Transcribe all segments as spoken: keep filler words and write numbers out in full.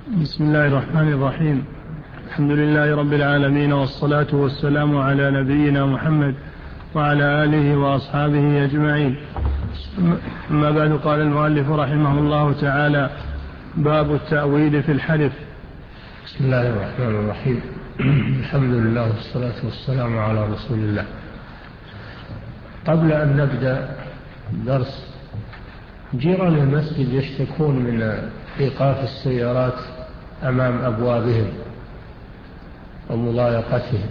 بسم الله الرحمن الرحيم. الحمد لله رب العالمين، والصلاة والسلام على نبينا محمد وعلى آله وأصحابه أجمعين. أما بعد، قال المؤلف رحمه الله تعالى: باب التأويل في الحلف. بسم الله الرحمن الرحيم. الحمد لله والصلاة والسلام على رسول الله. قبل أن نبدأ الدرس، جيران المسجد يشتكون من إيقاف السيارات أمام أبوابهم ومضايقتهم،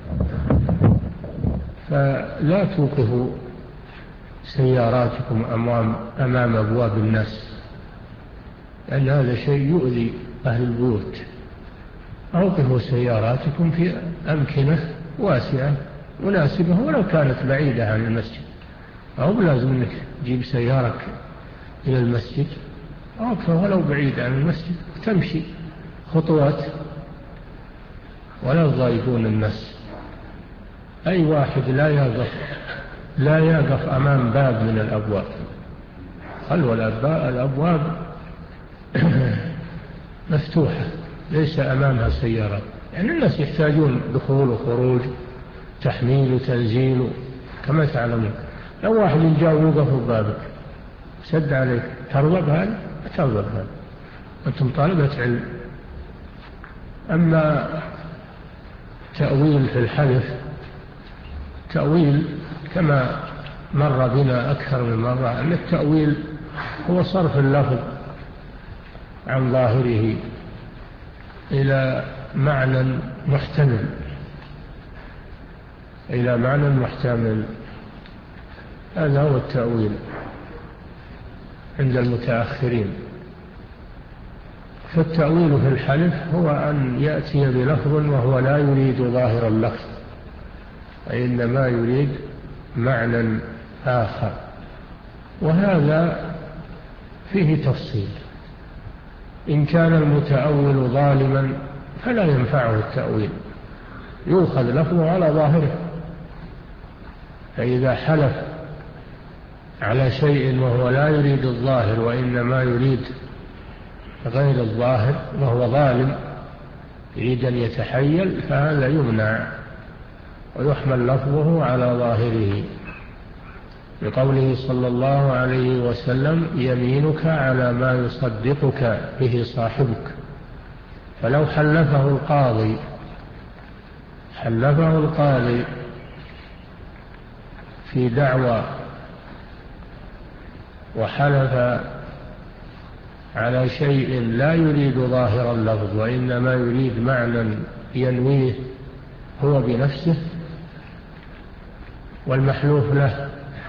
فلا توقفوا سياراتكم أمام, أمام أبواب الناس، لأن هذا شيء يؤذي أهل البيوت. أوقفوا سياراتكم في أمكنة واسعة مناسبة، ولو كانت بعيدة عن المسجد، أو لازم أنك تجيب سيارك إلى المسجد، أوقفها ولو بعيد عن المسجد وتمشي خطوات، ولا تضايقون الناس. أي واحد لا يقف لا يقف أمام باب من الأبواب، خلوا الأبواب مفتوحة ليس أمامها سيارات، يعني الناس يحتاجون دخول وخروج، تحميل وتنزيل كما تعلمون. لو واحد جاء ووقف بابك سد عليك، ترضى بهذا؟ ترضى بهذا، أنتم طالبة علم. أما تأويل في الحلف، تأويل كما مر بنا أكثر من مرة أن التأويل هو صرف اللفظ عن ظاهره إلى معنى محتمل إلى معنى محتمل هذا هو التأويل عند المتأخرين. فالتأويل في الحلف هو أن يأتي بلفظ وهو لا يريد ظاهر اللفظ، وإنما يريد معنى آخر، وهذا فيه تفصيل. إن كان المتأول ظالما فلا ينفعه التأويل، يؤخذ لفظه على ظاهره. فإذا حلف على شيء وهو لا يريد الظاهر وإنما يريد غير الظاهر وهو ظالم يريد أن يتحيل، فهذا يمنع ويحمل لفظه على ظاهره، بقوله صلى الله عليه وسلم: يمينك على ما يصدقك به صاحبك. فلو حلفه القاضي حلفه القاضي في دعوى وحلف على شيء لا يريد ظاهر اللفظ وإنما يريد معنى ينويه هو بنفسه، والمحلوف له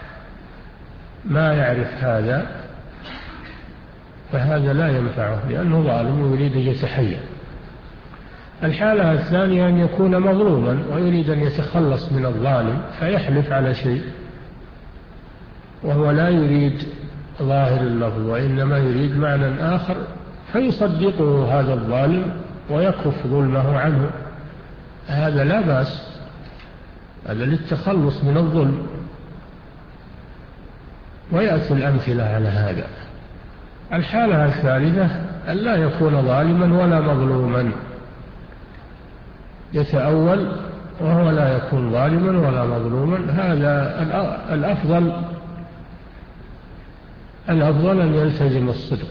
ما يعرف هذا، فهذا لا ينفعه لأنه ظالم يريد أن يتحيل. الحالة الثانية أن يكون مظلوما ويريد أن يتخلص من الظالم، فيحلف على شيء وهو لا يريد ظاهر اللفظ وإنما يريد معنى آخر، فيصدقه هذا الظالم ويكف ظلمه عنه، هذا لا بأس، هذا للتخلص من الظلم. ويأتي الأمثلة على هذا. الحالة الثالثة أن لا يكون ظالما ولا مظلوما، يتأول وهو لا يكون ظالما ولا مظلوما، هذا الأفضل الأفضل أن يلتزم الصدق،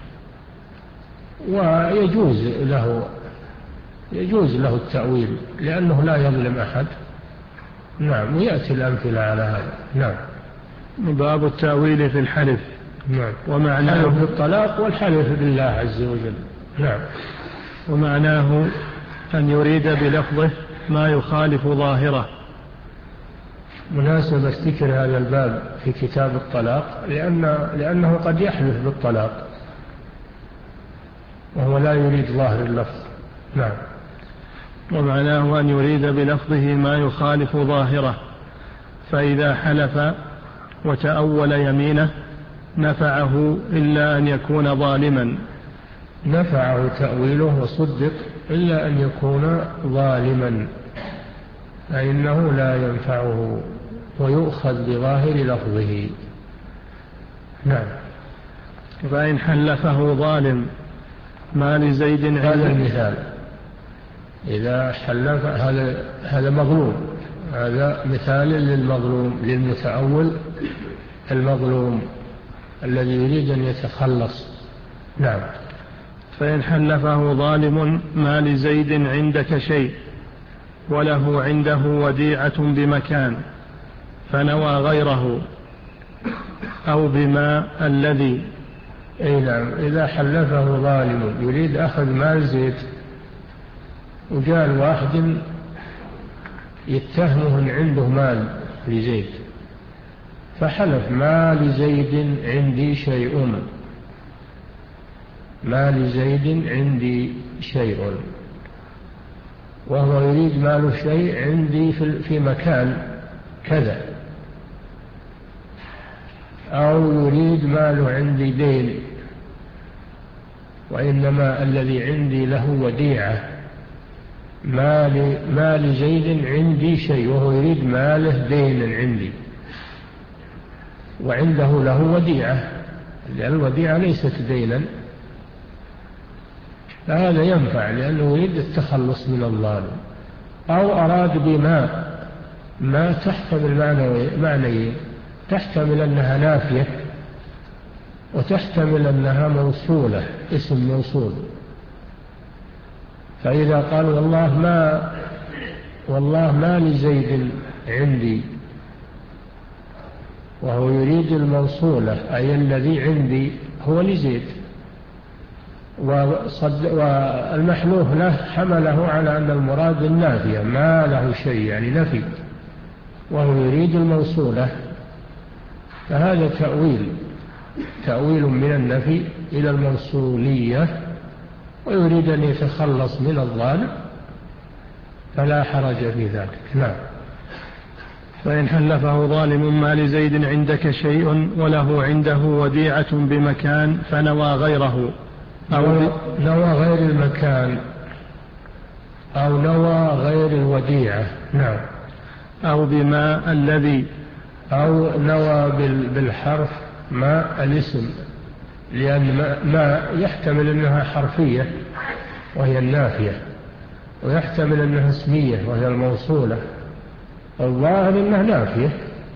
ويجوز له يجوز له التأويل لأنه لا يظلم أحد. نعم، ويأتي الأمثلة على هذا. نعم. باب التأويل في الحلف. نعم. ومعناه الحلف بالطلاق والحلف بالله عز وجل. نعم. ومعناه أن يريد بلفظه ما يخالف ظاهره. مناسبة ذكر هذا الباب في كتاب الطلاق لأن لأنه قد يحلف بالطلاق وهو لا يريد ظاهر اللفظ. نعم. ومعناه أن يريد بلفظه ما يخالف ظاهره، فإذا حلف وتأول يمينه نفعه إلا أن يكون ظالما. نفعه تأويله وصدق إلا أن يكون ظالما، فإنه لا ينفعه ويؤخذ بظاهر لفظه. نعم. فإن حلفه ظالم ما لزيد هذا المثال. إذا حلف هذا هذا مظلوم، هذا مثال للمظلوم، للمتأول المظلوم الذي يريد أن يتخلص. نعم. فإن حلفه ظالم ما لزيد عندك شيء وله عنده وديعة بمكان فنوى غيره أو بما الذي. أي نعم. إذا حلفه ظالم يريد أخذ مال زيد، وجاء واحد يتهمه أن عنده مال لزيد، فحلف ما لزيد عندي شيء، ما لزيد عندي شيء، وهو يريد ماله شيء عندي في مكان كذا، أو يريد ماله عندي دين، وإنما الذي عندي له وديعة، ما لزيد عندي شيء، وهو يريد ماله دين عندي وعنده له وديعة، لأن الوديعة ليست دينا، فهذا ينفع لأنه يريد التخلص من الظالم. أو أراد بما ما تحتمل معنيين، تحتمل أنها نافية وتحتمل أنها موصولة، اسم موصول. فإذا قال والله ما والله ما لزيد عندي، وهو يريد الموصولة أي الذي عندي هو لزيد، والمحلوف له حمله على أن المراد النافية، ما له شيء يعني نفي، وهو يريد الموصولة، فهذا تأويل تأويل من النفي إلى الموصولية، ويريد أن يتخلص من الظالم فلا حرج في ذلك. نعم. فإن حلفه ظالم ما لزيد عندك شيء وله عنده وديعة بمكان فنوى غيره أو نوى غير المكان أو نوى غير الوديعة. نعم. أو بما الذي، أو نوى بالحرف ما الاسم، لأن ما يحتمل أنها حرفية وهي النافية، ويحتمل أنها اسمية وهي الموصولة، الظاهر أنها نافية،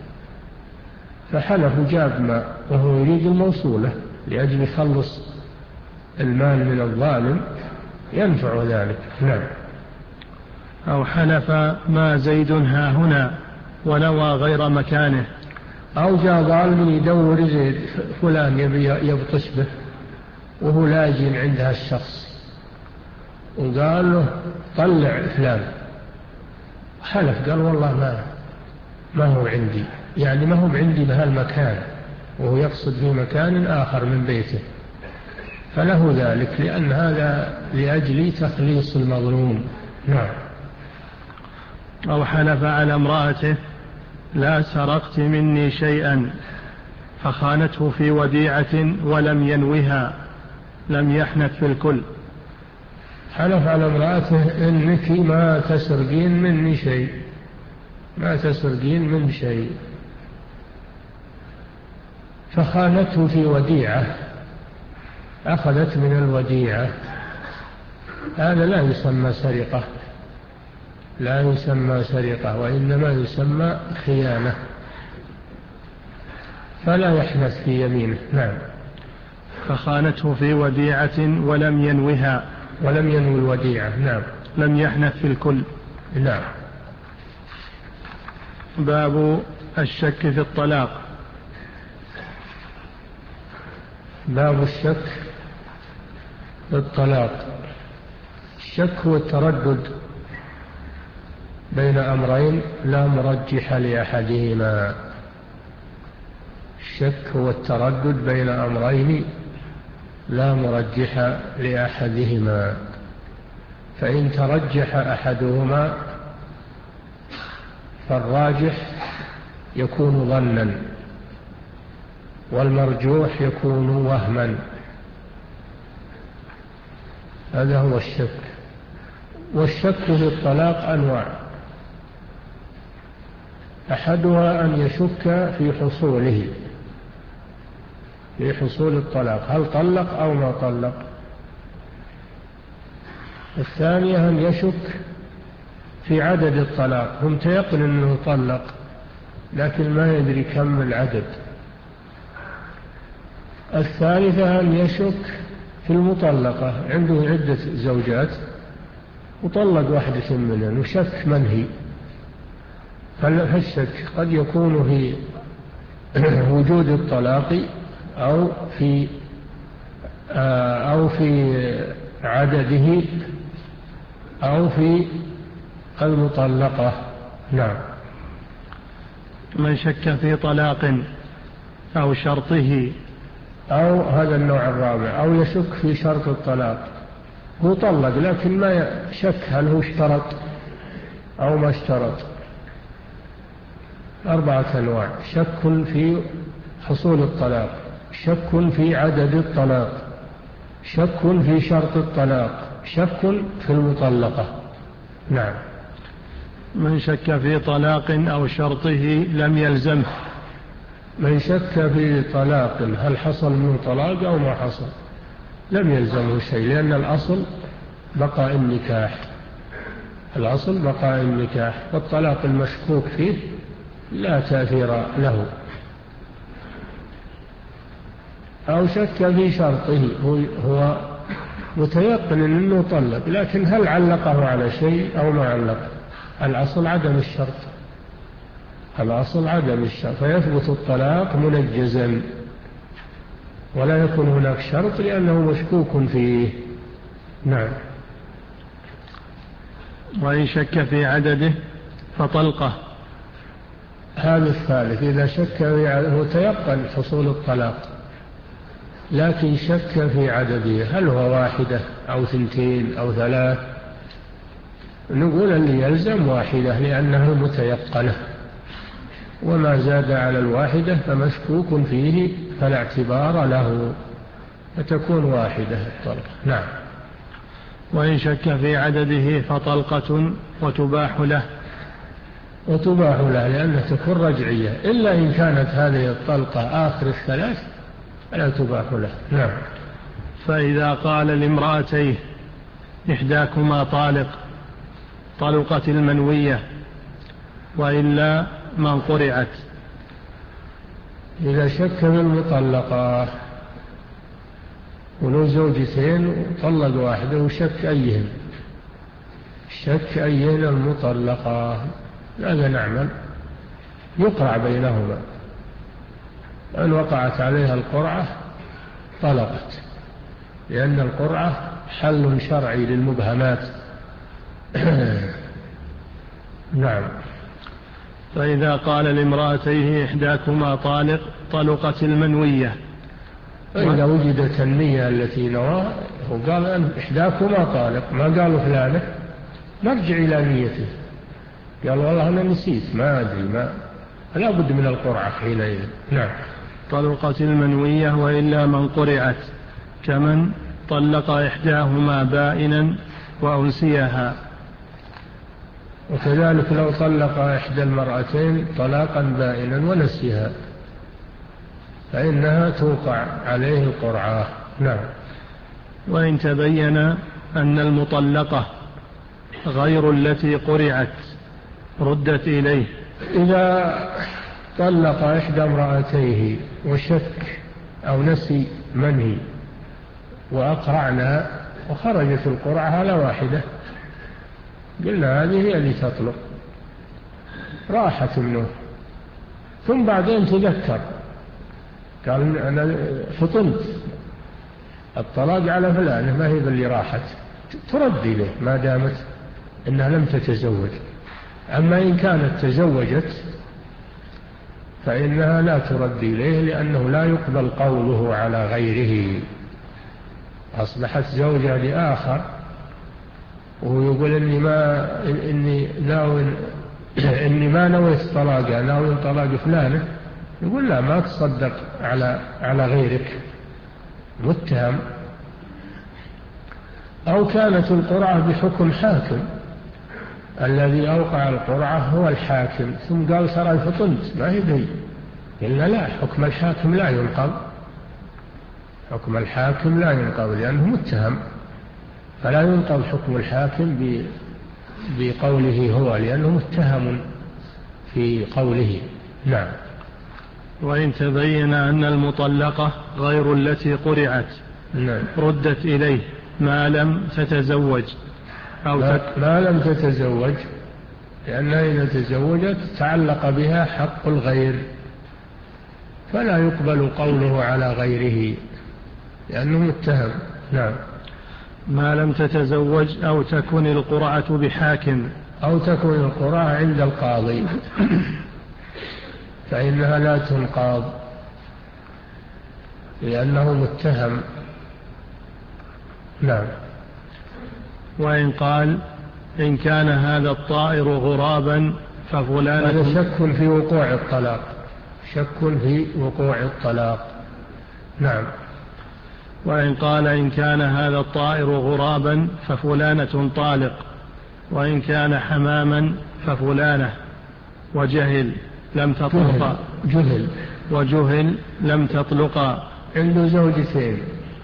فحلف جاب ما وهو يريد الموصولة لأجل يخلص المال من الظالم، ينفع ذلك. نعم. أو حلف ما زيد ها هنا ونوى غير مكانه. أو جاء ظالم يدور زيد فلان يبي يبطش به وهو لاجئ عندها الشخص، وقال له طلع فلان، حلف قال والله ما ما هو عندي، يعني ما هو عندي بهالمكان، وهو يقصد في مكان آخر من بيته، فله ذلك، لأن هذا لأجل تخليص المظلوم. نعم. أو حلف على امرأته لا سرقت مني شيئا فخانته في وديعة ولم ينوها لم يحنث في الكل. حلف على امرأته إنك ما تسرقين مني شيء، ما تسرقين من شيء، فخانته في وديعة، أخذت من الوديعة، هذا لا يسمى سرقة، لا يسمى سرقة، وإنما يسمى خيانة، فلا يحنث في يمينه. نعم. فخانته في وديعة ولم ينوها، ولم ينوي الوديعة. نعم. لم يحنث في الكل. نعم. باب الشك في الطلاق. باب الشك في الطلاق. الشك هو التردد بين أمرين لا مرجح لأحدهما. الشك هو التردد بين أمرين لا مرجح لأحدهما، فإن ترجح أحدهما فالراجح يكون ظنا، والمرجوح يكون وهما. هذا هو الشك. والشك في الطلاق أنواع، أحدها أن يشك في حصوله، في حصول الطلاق، هل طلق أو ما طلق، الثانية أن يشك في عدد الطلاق، هم تيقن أنه طلق لكن ما يدري كم العدد. الثالثة أن يشك في المطلقة، عنده عدة زوجات وطلق واحدة منهن وشك منهي، فالشك قد يكون في وجود الطلاق أو في أو في عدده أو في المطلقة. نعم. من شك في طلاق أو شرطه، أو هذا النوع الرابع، أو يشك في شرط الطلاق، هو طلق لكن ما شك هل هو اشترط أو ما اشترط. أربعة أنواع: شك في حصول الطلاق، شك في عدد الطلاق، شك في شرط الطلاق، شك في المطلقة. نعم. من شك في طلاق أو شرطه لم يلزمه. من شك في طلاق هل حصل منه طلاق أو ما حصل لم يلزمه شيء، لأن الأصل بقاء النكاح، الأصل بقاء النكاح، والطلاق المشكوك فيه لا تأثير له. أو شك في شرطه، هو متيقن أنه طلق لكن هل علقه على شيء أو ما علق، الأصل عدم الشرط، الأصل عدم الشرط، فيثبت الطلاق منجزا ولا يكون هناك شرط لأنه مشكوك فيه. نعم. وإن شك في عدده فطلقه. هذا الثالث، إذا شك هو تيقن حصول الطلاق لكن شك في عدده، هل هو واحدة أو ثنتين أو ثلاث، نقول اللي يلزم واحدة لأنه متيقنة، وما زاد على الواحدة فمشكوك فيه فلا اعتبار له، فتكون واحدة الطلقة. نعم. وإن شك في عدده فطلقة وتباح له. وتباح له لأنها تكون رجعية، إلا إن كانت هذه الطلقة آخر الثلاث فلا تباح له. نعم. فإذا قال لامرأتيه إحداكما طالق طلقت المنوية وإلا من قرعت. إذا شك بالمطلقة ولو زوجتين وطلق واحدة وشك أيهن، شك أيهن المطلقة، ماذا نعمل؟ يقرع بينهما، أن وقعت عليها القرعة طلقت، لأن القرعة حل شرعي للمبهمات. نعم. فإذا قال لامرأتيه إحداكما طالق طلقت المنوية، فإذا وجدت النية التي نواها، وقال أن إحداكما طالق، ما قالوا فلانة، نرجع إلى نيته، قال والله أنا نسيت ما أدري، ما لا بد من القرعة حينئذ. نعم. طلقت المنوية وإلا من قرعت، كمن طلق إحداهما بائنا وأنسيها. وكذلك لو طلق إحدى المرأتين طلاقا بائنا ونسيها فإنها توقع عليه القرعة. نعم. وإن تبين أن المطلقة غير التي قرعت ردت إليه. إذا طلق إحدى امرأتيه وشك أو نسي منهي وأقرعنا وخرجت القرعة على واحدة، قلنا هذه هي اللي تطلق، راحت منه، ثم بعدين تذكر قال أنا فطنت الطلاق على فلانة ما هي اللي راحت، ترد إليه ما دامت إنها لم تتزوج. أما إن كانت تزوجت فإنها لا ترد إليه، لأنه لا يقبل قوله على غيره، أصبحت زوجة لآخر وهو يقول إني ما إني ناوي إني ما نويت طلاقها، ناوي طلاق فلانة، يقول لا ما تصدق على على غيرك، متهم. أو كانت القرعة بحكم حاكم، الذي أوقع القرعة هو الحاكم، ثم قال ترى فطنت ما هي بي، قلنا لا، حكم الحاكم لا ينقض، حكم الحاكم لا ينقض لأنه متهم. فلا ينقض حكم الحاكم بقوله هو، لأنه متهم في قوله. نعم. وإن تبين أن المطلقة غير التي قرعت نعم. ردت إليه ما لم تتزوج أو ما, تت... ما لم تتزوج، لأنها إذا تزوجت تعلق بها حق الغير، فلا يقبل قوله على غيره لأنه متهم. نعم. ما لم تتزوج أو تكن القرعة بحاكم، أو تكن القرعة عند القاضي فإنها لا تنقاض لأنه متهم. نعم. وإن قال إن كان هذا الطائر غرابا ففلانة، هذا شك في وقوع الطلاق، شك في وقوع الطلاق. نعم. وإن قال إن كان هذا الطائر غرابا ففلانة طالق، وإن كان حماما ففلانة، وجهل لم تطلق، جهل وجهل لم تطلق. عنده زوجتين،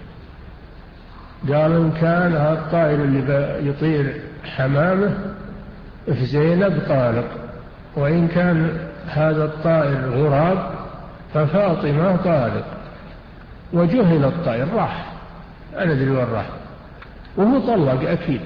قال إن كان هذا الطائر اللي يطير حمامه في زينب طالق، وإن كان هذا الطائر غراب ففاطمة طالق، وجهل الطائر راح، أنا أدري وين راح، وهو طلق أكيد،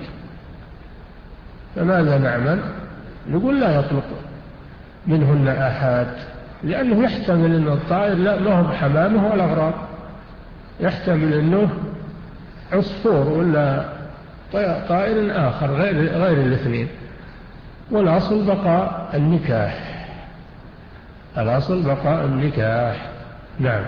فماذا نعمل؟ نقول لا يطلق منهن أحد، لأنه يحتمل أن الطائر لا هو حمامه ولا غراب، يحتمل أنه عصفور ولا طائر آخر غير, غير الاثنين، والأصل بقاء النكاح، الأصل بقاء النكاح. نعم.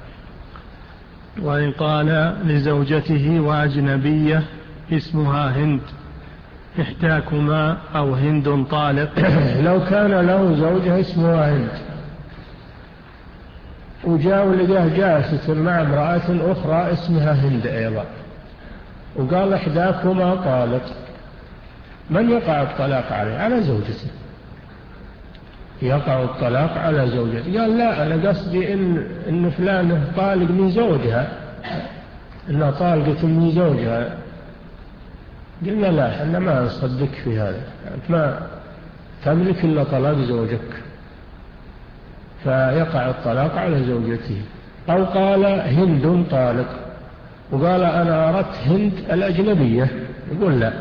وإن قال لزوجته وأجنبية اسمها هند إحداكما أو هند طالق، لو كان له زوجة اسمها هند وجاء ولقاه جالسة مع امرأة أخرى اسمها هند أيضا، وقال إحداكما طالق، من يقع الطلاق عليه؟ على زوجته، يقع الطلاق على زوجته. قال لا، أنا قصدي إن, إن فلانة طالق من زوجها، إنها طالقة من زوجها. قلنا لا، إحنا ما نصدق في هذا، أنت ما تملك إلا طلاق زوجك، فيقع الطلاق على زوجته. أو قال هند طالق وقال أنا أردت هند الأجنبية، يقول لا،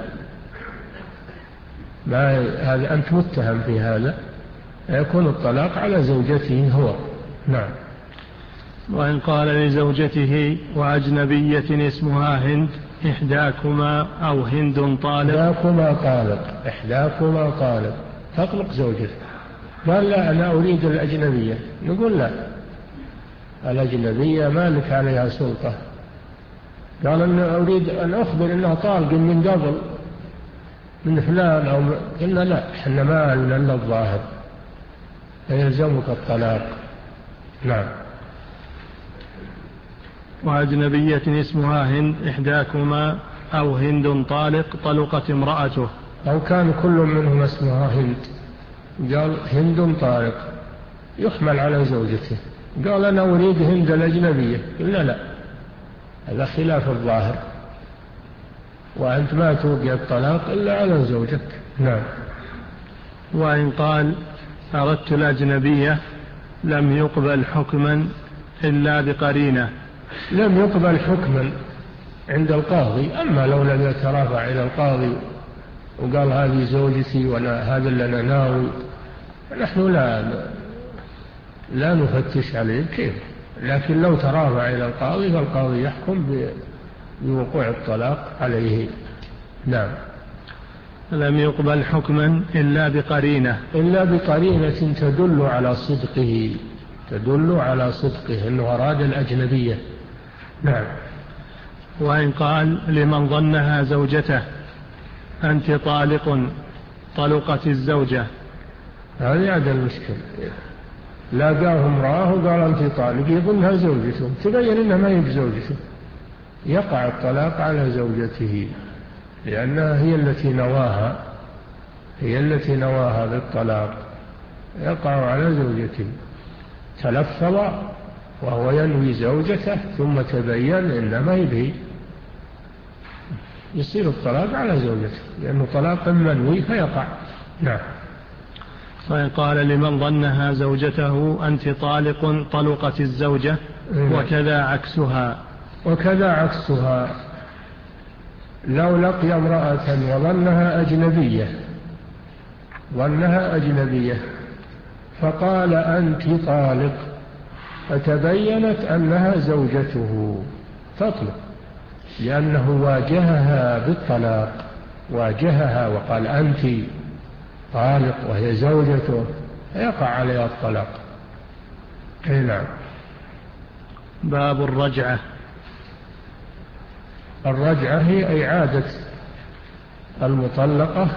ما هذا أنت متهم في هذا، يكون الطلاق على زوجته هو. نعم. وإن قال لزوجته وأجنبية اسمها هند إحداكما أو هند طالق، إحداكما طالق، إحداكما طالق، تطلق زوجته. قال لا، أنا أريد الأجنبية، نقول لا، الأجنبية ما لك عليها سلطة. قال أنا أريد أن أخبر أنها طالق من قبل من فلان أو م... قلنا لا، إحنا ما لنا إلا الظاهر، فيلزمك الطلاق. نعم. وأجنبية اسمها هند إحداكما أو هند طالق طلقت امرأته، أو كان كل منهم اسمها هند، قال هند طالق يحمل على زوجته، قال أنا أريد هند الأجنبية، قلنا لا، هذا خلاف الظاهر، وأنت ما توقع الطلاق إلا على زوجك. نعم. وإن قال أردت الأجنبية لم يقبل حكما إلا بقرينة، لم يقبل حكما عند القاضي، أما لو لم يترافع إلى القاضي وقال هذه زوجتي وأنا هذا اللي أنا ناوي، نحن لا لا نفتش عليه كيف، لكن لو ترافع إلى القاضي فالقاضي يحكم بوقوع الطلاق عليه. نعم. لم يقبل حكما إلا بقرينة، إلا بقرينة تدل على صدقه، تدل على صدقه أنه أراد الأجنبية. نعم. وإن قال لمن ظنها زوجته أنت طالق طلقت الزوجة، هذه عدم المشكلة، لاقاه امرأة وقال أنت طالق يظنها زوجته، تبين إنها ما هي بزوجته، يقع الطلاق على زوجته لأنها هي التي نواها، هي التي نواها بالطلاق، يقع على زوجته. تلفظ وهو ينوي زوجته ثم تبين إنما هي به، يصير الطلاق على زوجته، لأنه طلاق منوي فيقع. نعم. فإن قال لمن ظنها زوجته أنت طالق طلقت الزوجة وكذا عكسها. وكذا عكسها، لو لقي امرأة وظنها أجنبية ظنها أجنبية فقال أنت طالق، فتبينت أنها زوجته تطلق، لأنه واجهها بالطلاق، واجهها وقال أنت طالق وهي زوجته، يقع عليها الطلاق. أي نعم. باب الرجعة. الرجعة هي إعادة المطلقة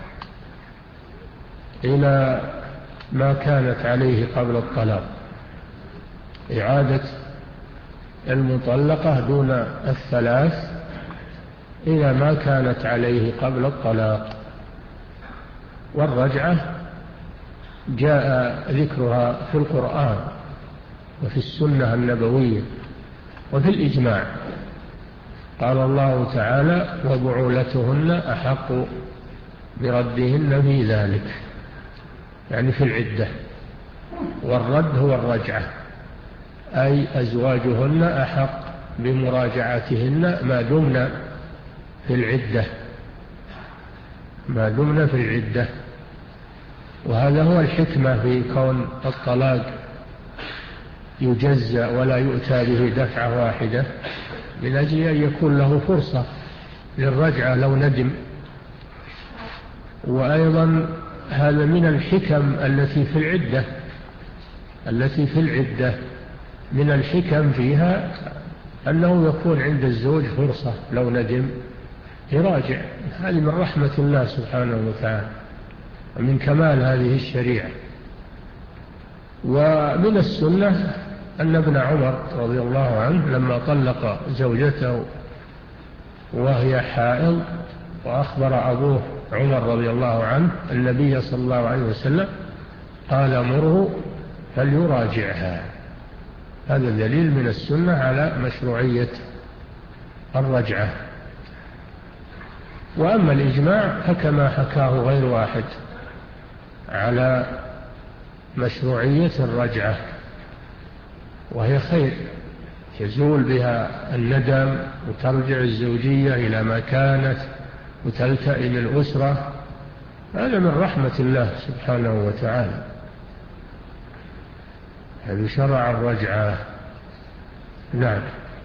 إلى ما كانت عليه قبل الطلاق، إعادة المطلقة دون الثلاث إلى ما كانت عليه قبل الطلاق. والرجعة جاء ذكرها في القرآن وفي السنة النبوية وفي الإجماع. قال الله تعالى وبعولتهن أحق بردهن في ذلك، يعني في العدة. والرد هو الرجعة، أي أزواجهن أحق بمراجعتهن ما دمنا في العدة ما دمنا في العدة. وهذا هو الحكمة في كون الطلاق يجزى ولا يؤتى به دفعة واحدة، من أجل أن يكون له فرصة للرجعة لو ندم. وأيضا هذا من الحكم التي في العدة التي في العدة من الحكم فيها أنه يكون عند الزوج فرصة لو ندم يراجع. هذه من رحمة الله سبحانه وتعالى ومن كمال هذه الشريعة. ومن السنة أن ابن عمر رضي الله عنه لما طلق زوجته وهي حائض وأخبر أبوه عمر رضي الله عنه النبي صلى الله عليه وسلم قال مره فليراجعها. هذا دليل من السنة على مشروعية الرجعة. وأما الإجماع فكما حكاه غير واحد على مشروعية الرجعة، وهي خير يزول بها الندم وترجع الزوجية إلى ما كانت وتلتئم الأسرة. هذا من رحمة الله سبحانه وتعالى. هذا شرع الرجعة. نعم.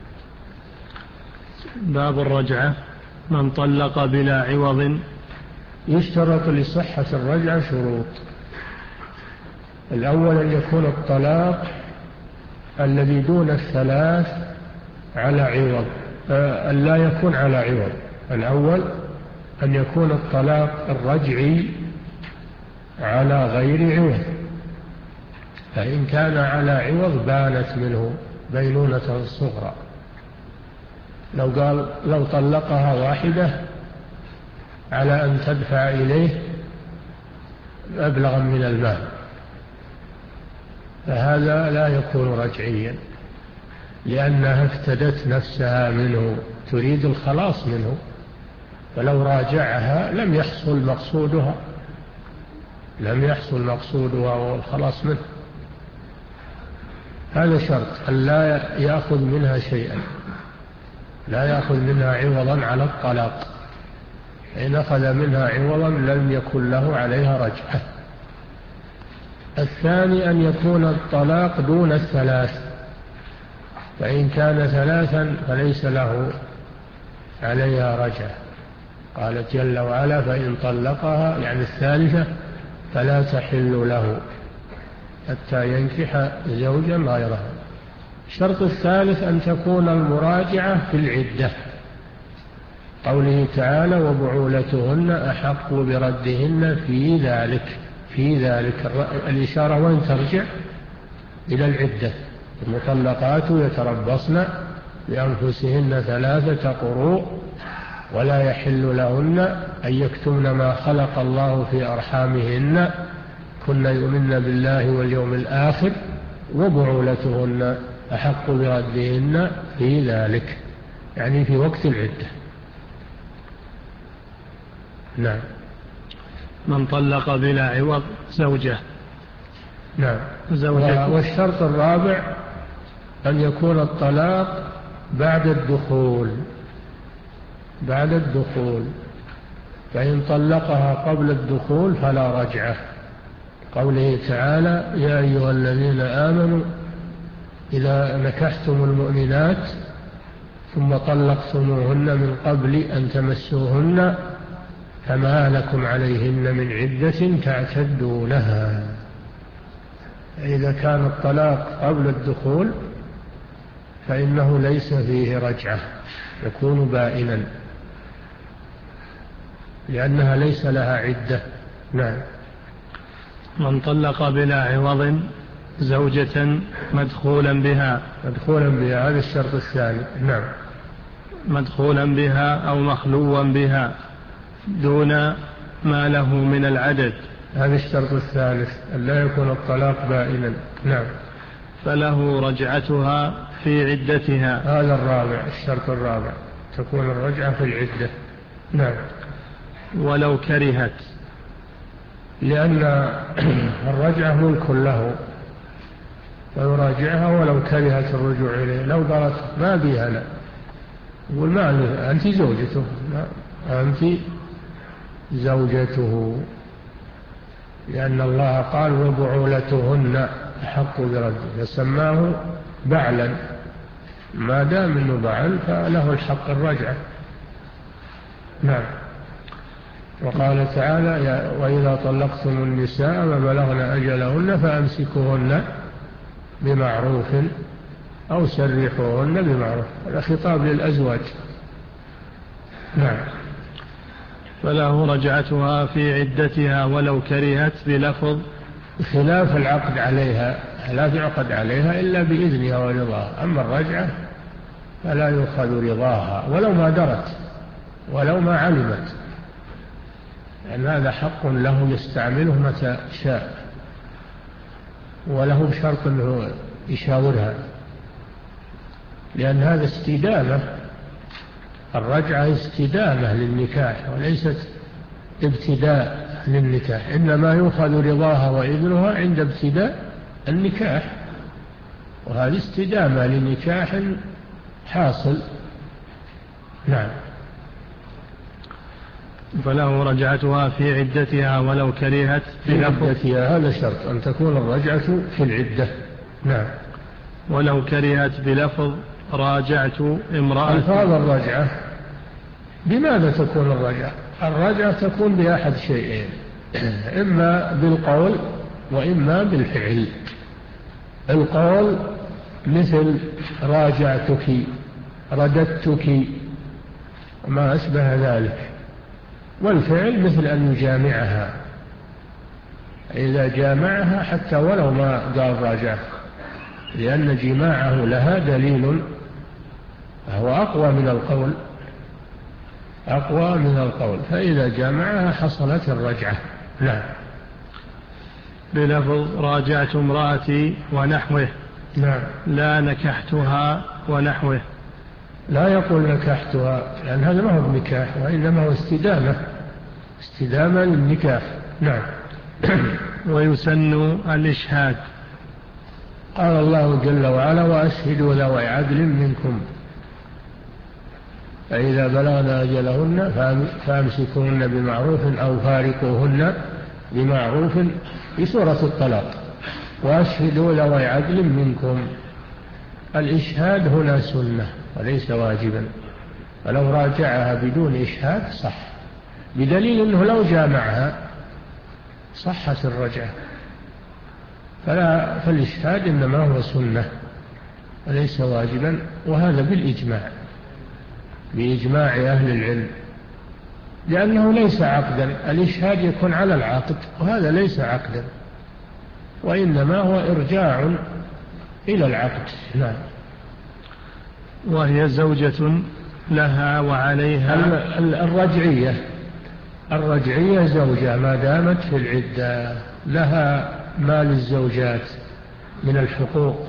باب الرجعة. من طلق بلا عوض. يشترط لصحة الرجعة شروط. الأول أن يكون الطلاق الذي دون الثلاث على عوض، أن لا يكون على عوض. الأول أن يكون الطلاق الرجعي على غير عوض، فإن كان على عوض بانت منه بينونة صغرى. لو قال لو طلقها واحدة على أن تدفع إليه مبلغا من المال فهذا لا يكون رجعيا، لأنها افتدت نفسها منه تريد الخلاص منه، فلو راجعها لم يحصل مقصودها لم يحصل مقصودها والخلاص منه. هذا شرط أن لا يأخذ منها شيئا، لا يأخذ منها عوضا على الطلاق. إن أخذ منها عوضا لم يكن له عليها رجعة. الثاني أن يكون الطلاق دون الثلاث، فإن كان ثلاثا فليس له عليها رجعة. قال جل وعلا فإن طلقها يعني الثالثة فلا تحل له حتى ينكح زوجا غيرها. الشرط الثالث أن تكون المراجعة في العدة، قوله تعالى وبعولتهن أحق بردهن في ذلك. في ذلك الإشارة وين ترجع إلى العدة. المطلقات يتربصن بأنفسهن ثلاثة قروء ولا يحل لهن أن يكتمن ما خلق الله في أرحامهن كن يؤمن بالله واليوم الآخر وبعولتهن أحق بردهن في ذلك، يعني في وقت العدة. نعم. من طلق بلا عوض زوجة. نعم. زوجة. والشرط الرابع أن يكون الطلاق بعد الدخول بعد الدخول فإن طلقها قبل الدخول فلا رجعة، قوله تعالى: يا أيها الذين آمنوا إذا نكحتم المؤمنات ثم طلقتموهن من قبل أن تمسوهن فما لكم عليهن من عدة تعتدونها. إذا كان الطلاق قبل الدخول فإنه ليس فيه رجعة، يكون بائنا لأنها ليس لها عدة. نعم. من طلق بلا عوض زوجة مدخولا بها. مدخولا بها هذا الشرط الثاني. نعم. مدخولا بها أو مخلوا بها دون ما له من العدد. هذا الشرط الثالث أن لا يكون الطلاق بائنا. نعم. فله رجعتها في عدتها. هذا الرابع، الشرط الرابع تكون الرجعة في العدة. نعم. ولو كرهت، لأن الرجعة ملك له ويراجعها ولو كرهت الرجوع إليه. لو قالت ما بيها لا، يقول ما أنت زوجته، أنت زوجته، لأن الله قال: وبعولتهن أحق برده، فسماه بعلا، ما دام انه بعل فله الحق الرجعة. نعم. وقال تعالى: وإذا طلقتم النساء وبلغن أجلهن فأمسكوهن بمعروف أو سرحوهن بمعروف. هذا خطاب للأزواج. نعم. فله رجعتها في عدتها ولو كرهت بلفظ خلاف العقد عليها، لا تعقد عليها إلا بإذنها ورضاها. أما الرجعة فلا يؤخذ رضاها ولو ما درت ولو ما علمت، لأن هذا حق له يستعمله متى شاء، وله بشرط أنه يشاورها، لأن هذا استدامة. الرجعة استدامة للنكاح وليست ابتداء للنكاح، إنما يؤخذ رضاها وإذنها عند ابتداء النكاح، وهذه استدامة لنكاح حاصل. نعم. فله رجعتها في عدتها ولو كرهت في عدتها، هذا شرط أن تكون الرجعة في العدة. نعم. ولو كرهت بلفظ راجعت امرأة. ألفاظ الرجعة بماذا تكون الرجعة؟ الرجعة تكون بأحد شيئين، إما بالقول وإما بالفعل. القول مثل راجعتك، رددتك، وما أشبه ذلك. والفعل مثل أن يجامعها، إذا جامعها حتى ولو ما قال راجع، لأن جماعه لها دليل هو أقوى من القول، أقوى من القول، فإذا جامعها حصلت الرجعة. نعم. بلفظ راجعت امرأتي ونحوه. نعم. لا نكحتها ونحوه. لا يقول نكحتها، لأن هذا ما هو بنكاح، وإنما هو استدامة، استدامة للنكاح. نعم. ويسن الإشهاد. قال الله جل وعلا: وأشهدوا ذوي عدل منكم، فإذا بلغن أجلهن فامسكوهن بمعروف أو فارقوهن بمعروف، في سورة الطلاق. وأشهدوا ذوي عدل منكم. الإشهاد هنا سنة وليس واجبا، فلو راجعها بدون إشهاد صح، بدليل أنه لو جامعها صحت الرجعة. فلا فالإشهاد إنما هو سنة وليس واجبا، وهذا بالإجماع، بإجماع أهل العلم، لأنه ليس عقدا. الإشهاد يكون على العقد، وهذا ليس عقدا، وإنما هو إرجاع إلى العقد. نعم. وهي زوجة لها وعليها. الرجعية الرجعية زوجة ما دامت في العدة، لها ما للزوجات من الحقوق،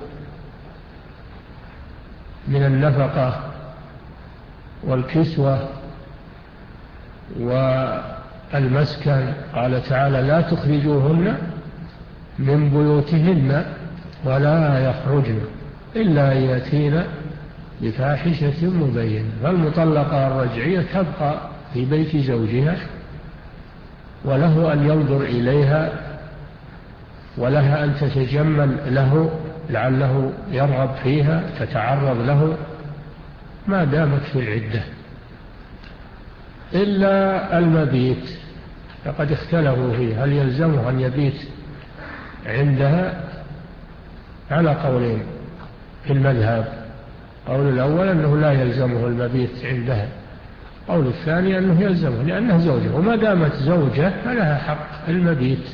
من النفقة والكسوة المسكن. قال تعالى لا تخرجوهن من بيوتهن ولا يخرجن إلا أن يأتين بفاحشة مبينة. فالمطلقة الرجعية تبقى في بيت زوجها، وله أن ينظر إليها، ولها أن تتجمل له لعله يرغب فيها، تتعرض له ما دامت في العدة، إلا المبيت فقد اختلفوا فيه هل يلزمه أن يبيت عندها على قولين في المذهب. قول الأول أنه لا يلزمه المبيت عندها، قول الثاني أنه يلزمه لأنه زوجة، وما دامت زوجة فلها حق المبيت،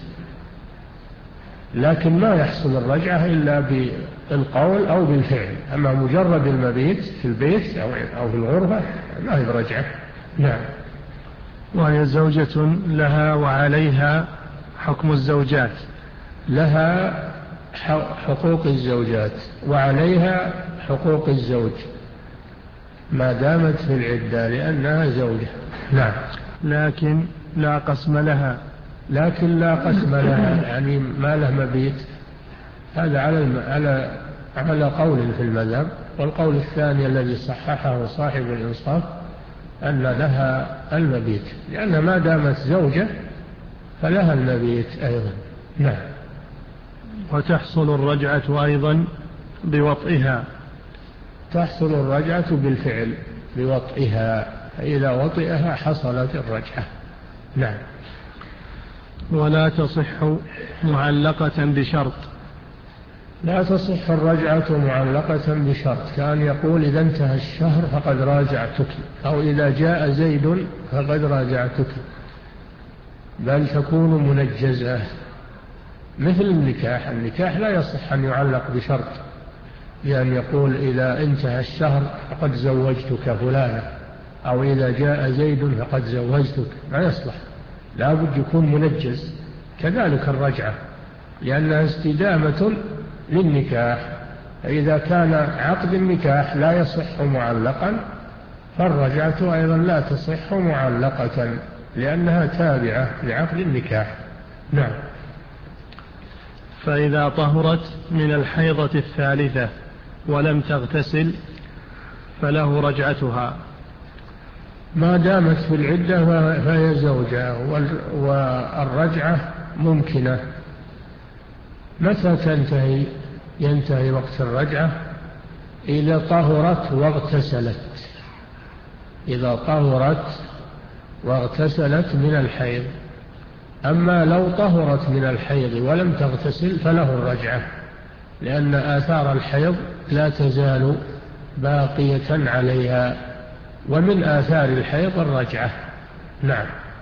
لكن ما يحصل الرجعة إلا بالقول أو بالفعل. أما مجرد المبيت في البيت أو في الغرفة ما هي برجعة. نعم. وهي زوجة لها وعليها حكم الزوجات، لها حقوق الزوجات وعليها حقوق الزوج ما دامت في العدة لأنها زوجة. نعم. لكن لا قسم لها. لكن لا قسم لها يعني ما له مبيت. هذا على على على قول في المذهب، والقول الثاني الذي صححه صاحب الإنصاف أن لها المبيت، لأن ما دامت زوجة فلها المبيت أيضا. نعم. وتحصل الرجعة أيضا بوطئها. تحصل الرجعة بالفعل بوطئها، فإذا وطئها حصلت الرجعة. نعم. ولا تصح معلقة بشرط. لا تصح الرجعة معلقة بشرط، كان يقول إذا انتهى الشهر فقد راجعتك، أو إذا جاء زيد فقد راجعتك، بل تكون منجزة مثل النكاح. النكاح لا يصح أن يعلق بشرط، لأن يقول إذا انتهى الشهر فقد زوجتك فلانة، أو إذا جاء زيد فقد زوجتك، ما يصلح، لا بد يكون منجز. كذلك الرجعة لأنها استدامة للنكاح، فإذا كان عقد النكاح لا يصح معلقا فالرجعة أيضا لا تصح معلقة لأنها تابعة لعقد النكاح. نعم. فإذا طهرت من الحيضة الثالثة ولم تغتسل فله رجعتها ما دامت في العدة فهي زوجة، والرجعة ممكنة. متى تنتهي؟ ينتهي وقت الرجعة إذا طهرت واغتسلت، إذا طهرت واغتسلت من الحيض. أما لو طهرت من الحيض ولم تغتسل فله الرجعة، لأن آثار الحيض لا تزال باقية عليها، ومن آثار الحيض الرجعة. نعم.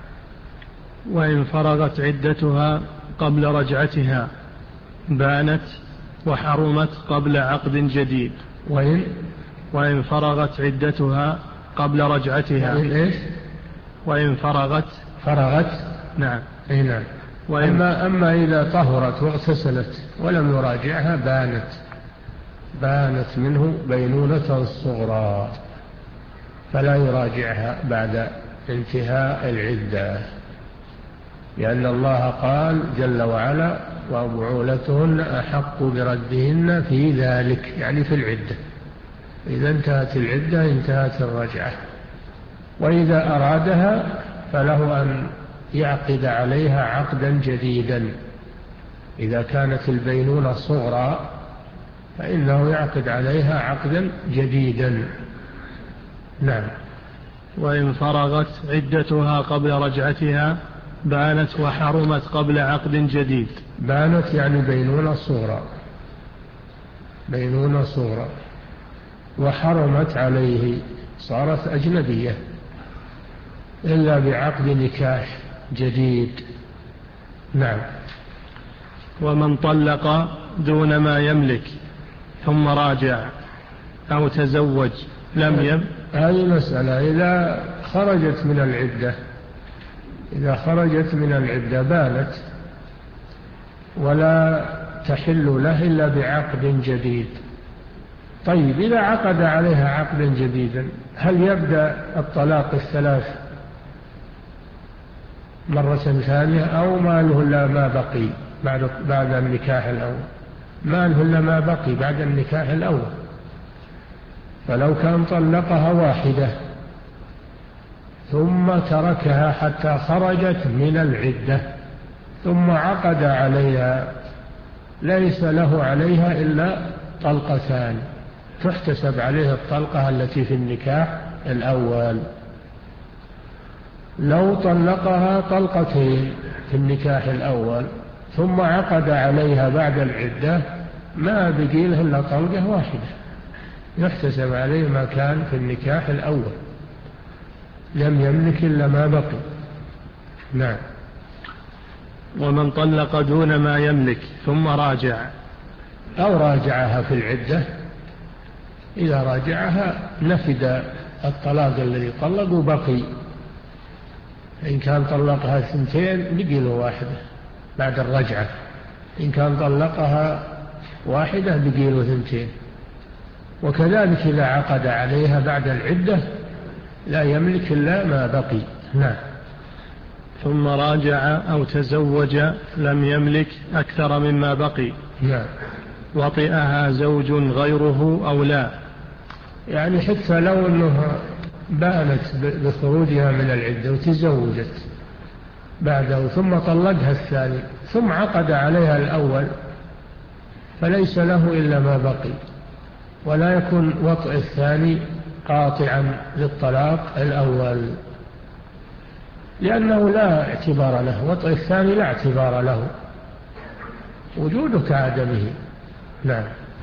وإن فرغت عدتها قبل رجعتها بانت وحرمت قبل عقد جديد. وإن وإن فرغت عدتها قبل رجعتها. وإن إيش؟ وإن فرغت فرغت. نعم. أي نعم. أما, أما إذا طهرت واغتسلت ولم يراجعها بانت بانت منه بينونة صغرى، فلا يراجعها بعد انتهاء العدة، لأن الله قال جل وعلا وبعولتهن أحق بردهن في ذلك، يعني في العدة. إذا انتهت العدة انتهت الرجعة، وإذا أرادها فله أن يعقد عليها عقدا جديدا. إذا كانت البينونة صغرى فإنه يعقد عليها عقدا جديدا. نعم. وإن فرغت عدتها قبل رجعتها بانت وحرمت قبل عقد جديد. بانت يعني بينونة صغرى، بينونة صغرى، وحرمت عليه، صارت أجنبية إلا بعقد نكاح جديد. نعم. ومن طلق دون ما يملك ثم راجع أو تزوج لم يب. هذه مسألة إذا خرجت من العدة، إذا خرجت من العدة بانت ولا تحل له إلا بعقد جديد. طيب إذا عقد عليها عقدا جديدا هل يبدأ الطلاق الثلاث مرة ثانية، أو ما له إلا ما بقي بعد بعد النكاح الأول، ما له إلا ما بقي بعد النكاح الأول. فلو كان طلقها واحدة ثم تركها حتى خرجت من العدة ثم عقد عليها، ليس له عليها إلا طلقتان، تحتسب عليه الطلقة التي في النكاح الأول. لو طلقها طلقتين في النكاح الأول ثم عقد عليها بعد العدة، ما بقي له إلا طلقة واحدة، يحتسب عليه ما كان في النكاح الأول، لم يملك إلا ما بقي. نعم. ومن طلق دون ما يملك ثم راجع أو راجعها في العدة، إذا راجعها نفد الطلاق الذي طلق وبقي. إن كان طلقها ثنتين بقي له واحدة بعد الرجعة، إن كان طلقها واحدة بقي له ثنتين. وكذلك إذا عقد عليها بعد العدة لا يملك إلا ما بقي. نعم. ثم راجع أو تزوج لم يملك أكثر مما بقي. نعم. وطئها زوج غيره أو لا، يعني حتى لو أنه بانت بخروجها من العدة وتزوجت بعده ثم طلقها الثاني ثم عقد عليها الأول، فليس له إلا ما بقي، ولا يكون وطئ الثاني قاطعا للطلاق الأول، لأنه لا اعتبار له، وطئ الثاني لا اعتبار له، وجوده كعدمه. نعم.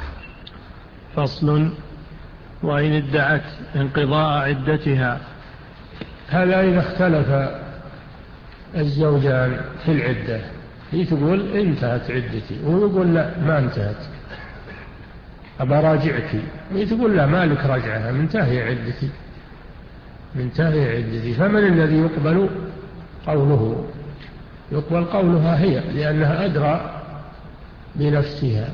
فصل. وإن ادعت انقضاء عدتها، هذا إذا اختلف الزوجان في العدة، هي تقول انتهت عدتي وهو يقول لا ما انتهت أبا راجعك، هي تقول لا مالك رجعها منتهي عدتي منتهي عدتي. فمن الذي يقبل قوله؟ يقبل قولها هي، لأنها أدرى بنفسها،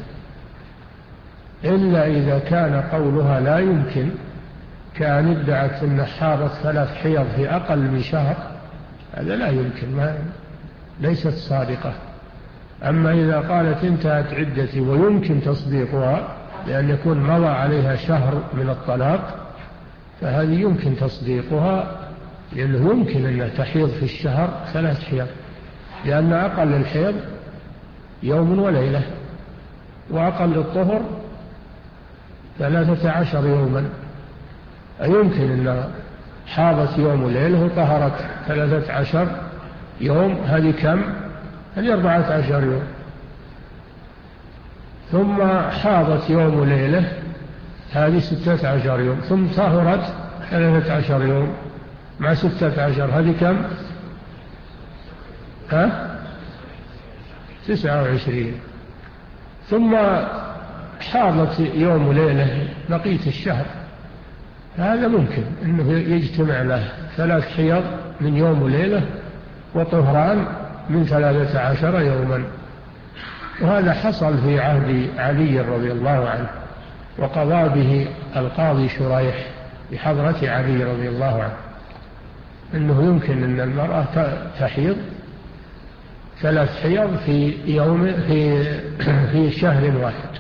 إلا إذا كان قولها لا يمكن، كان ادعت أن حاضت ثلاث حيض في أقل من شهر، هذا لا يمكن، ما ليست صادقة. أما إذا قالت انتهت عدتي ويمكن تصديقها، لأن يكون مضى عليها شهر من الطلاق، فهذه يمكن تصديقها، لأنه يمكن أن تحيض في الشهر ثلاث حيض، لأن أقل الحيض يوم وليلة، وأقل الطهر ثلاثة عشر يوما. يمكن أن حاضت يوم وليلة وطهرت ثلاثة عشر يوم، هذه كم؟ هذه أربعة عشر يوم. ثم حاضت يوم وليلة، هذه ستة عشر يوم. ثم طهرت ثلاثة عشر يوم مع ستة عشر، هذه كم؟ ها؟ تسعة وعشرين. ثم حاضت يوم وليلة بقية الشهر، هذا ممكن أنه يجتمع له ثلاث حيض من يوم وليلة وطهران من ثلاثة عشر يوما. وهذا حصل في عهد علي رضي الله عنه، وقضى به القاضي شريح بحضرة علي رضي الله عنه، أنه يمكن أن المرأة تحيض ثلاث حيض في يوم في في شهر واحد،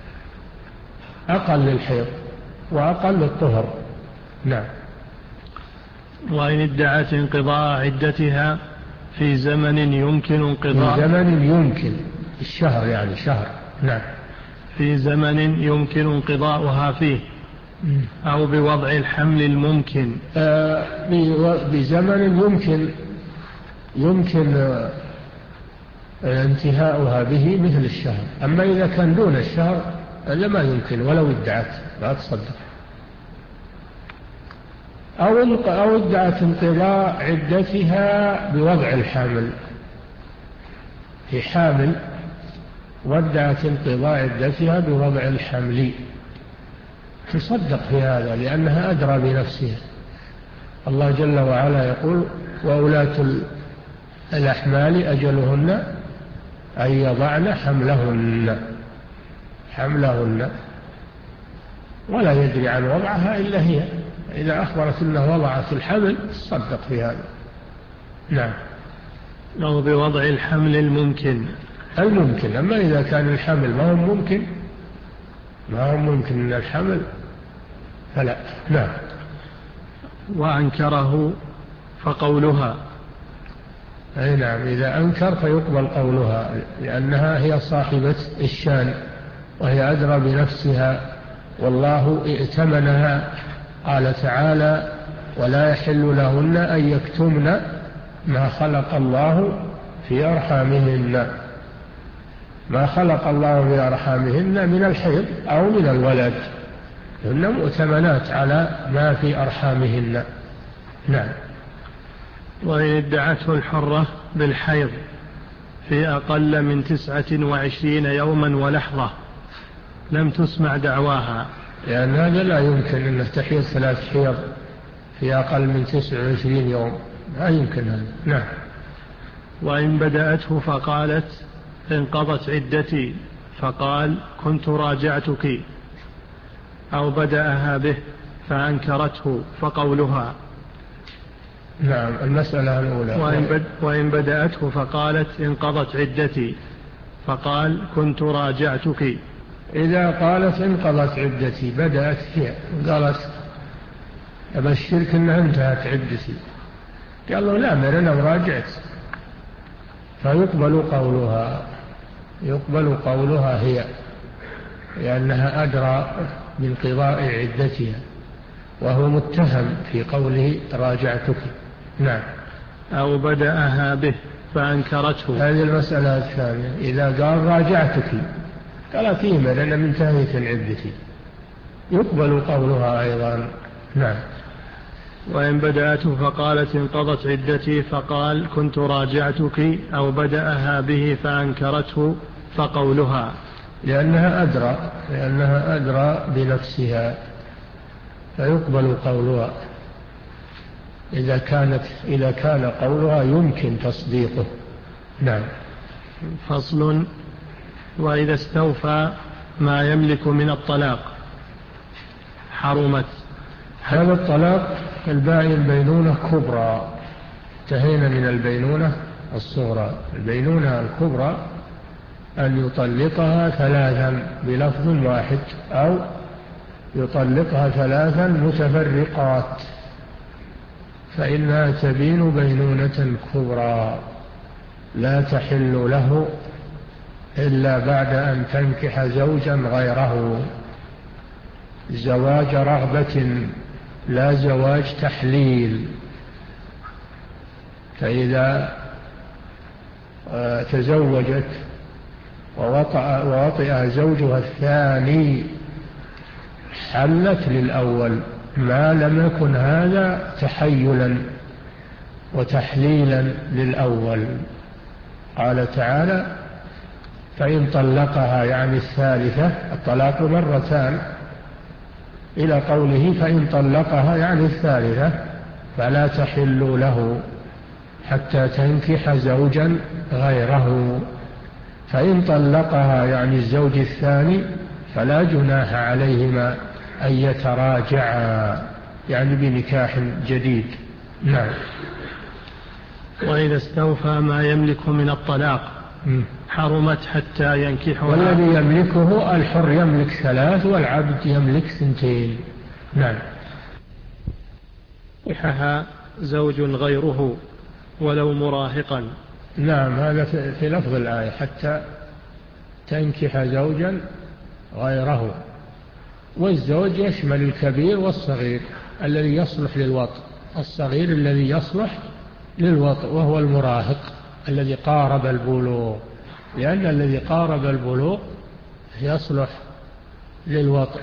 أقل الحيض وأقل الطهر. نعم. وإن ادعت انقضاء عدتها في زمن يمكن انقضاء، في زمن يمكن الشهر يعني شهر. نعم. في زمن يمكن انقضاؤها فيه، أو بوضع الحمل الممكن. آه بزمن يمكن يمكن آه انتهاؤها به مثل الشهر. أما إذا كان دون الشهر لما يمكن ولو ادعت لا تصدق. أو أو ادعت انقضاء عدتها بوضع الحامل، في حامل وادعت انقضاء عدتها بوضع الحمل، تصدق في هذا لأنها أدرى بنفسها. الله جل وعلا يقول: وأولاة الأحمال أجلهن أن يضعن حملهن حملهن ولا يدري عن وضعها إلا هي. إذا أخبرت أنها وضعت الحمل تصدق في هذا. نعم. أو بوضع الحمل الممكن. الممكن. أما إذا كان الحمل ما هو ممكن ما هو ممكن من الحمل فلا. نعم. وأنكره فقولها. أي نعم، إذا أنكر فيقبل قولها، لأنها هي صاحبة الشان وهي أدرى بنفسها، والله ائتمنها. قال تعالى: ولا يحل لهن أن يكتمن ما خلق الله في أرحامهن. ما خلق الله في أرحامهن من الحيض أو من الولد، هن مؤتمنات على ما في أرحامهن. نعم. وإن ادعته الحرة بالحيض في أقل من تسعة وعشرين يوما ولحظة لم تسمع دعواها، لأن هذا لا يمكن أن تحيض ثلاث حيض في أقل من تسعة وعشرين يوم، لا يمكن هذا. نعم. وإن بدأته فقالت: انقضت عدتي، فقال: كنت راجعتك، أو بدأها به فأنكرته فقولها. نعم. المسألة الأولى. وإن, بد وإن بدأته فقالت: انقضت عدتي، فقال: كنت راجعتك. إذا قالت انقضت عدتي، بدأت هي قالت: أبشرك أنها انتهت عدتي، قال له: لا، من أنا مراجعت، فيقبل قولها يقبل قولها هي، لأنها أدرى بانقضاء عدتها، وهو متهم في قوله راجعتك. نعم. أو بدأها به فأنكرته. هذه المسألة الثانية. إذا قال راجعتك قالت: إيه، من أنا منتهيت عدتي، يقبل قولها أيضا. نعم. وإن بدأته فقالت: انقضت عدتي، فقال: كنت راجعتك، أو بدأها به فأنكرته فقولها. لأنها أدرى لأنها أدرى بنفسها، فيقبل قولها إذا كانت إذا كان قولها يمكن تصديقه. نعم. فصل. وإذا استوفى ما يملك من الطلاق حرمت. هذا الطلاق البائن بينونة كبرى، انتهينا من البينونة الصغرى. البينونة الكبرى أن يطلقها ثلاثا بلفظ واحد، أو يطلقها ثلاثا متفرقات، فإنها تبين بينونة كبرى لا تحل له إلا بعد أن تنكح زوجا غيره، زواج رغبة لا زواج تحليل. فإذا تزوجت ووطئ زوجها الثاني حلت للأول، ما لم يكن هذا تحيلا وتحليلا للأول. قال تعالى: فإن طلقها، يعني الثالثة، الطلاق مرتان، إلى قوله فإن طلقها يعني الثالثة، فلا تحل له حتى تنكح زوجا غيره. فإن طلقها يعني الزوج الثاني فلا جناح عليهما أن يتراجعا، يعني بنكاح جديد. نعم. وإذا استوفى ما يملك من الطلاق حرمت حتى ينكحها. والذي يملكه الحر يملك ثلاث، والعبد يملك ثنتين. نعم. ينكحها زوج غيره ولو مراهقا. نعم، هذا في لفظ الآية: حتى تنكح زوجا غيره. والزوج يشمل الكبير والصغير الذي يصلح للوطء، الصغير الذي يصلح للوطء، وهو المراهق الذي قارب البلوغ، لأن الذي قارب البلوغ يصلح للوطء.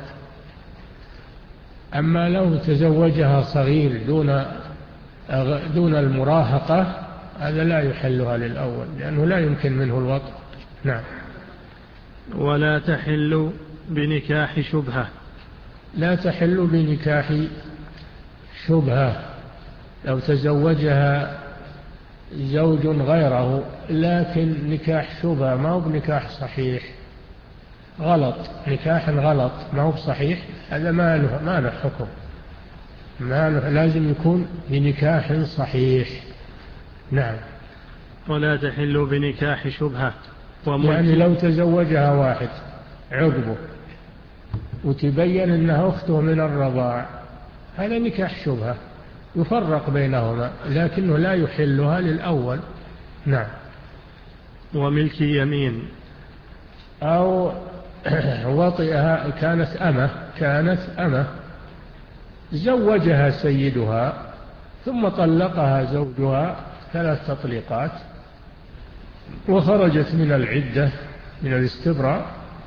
أما لو تزوجها صغير دون دون المراهقة، هذا لا يحلها للأول، لأنه لا يمكن منه الوطء. نعم. ولا تحل بنكاح شبهة. لا تحل بنكاح شبهة. لو تزوجها زوج غيره لكن نكاح شبهة، ما هو بنكاح صحيح، غلط، نكاح غلط ما هو صحيح، هذا ما له ما له حكم، ما له، لازم يكون بنكاح صحيح. نعم. ولا تحل بنكاح شبهة يعني لو تزوجها واحد عقبه وتبين أنها أخته من الرضاع، هذا نكاح شبهة يفرق بينهما، لكنه لا يحلها للأول. نعم. وملك يمين أو وطئها، كانت أمة كانت أمة زوجها سيدها ثم طلقها زوجها ثلاث تطليقات وخرجت من العدة من الاستبراء،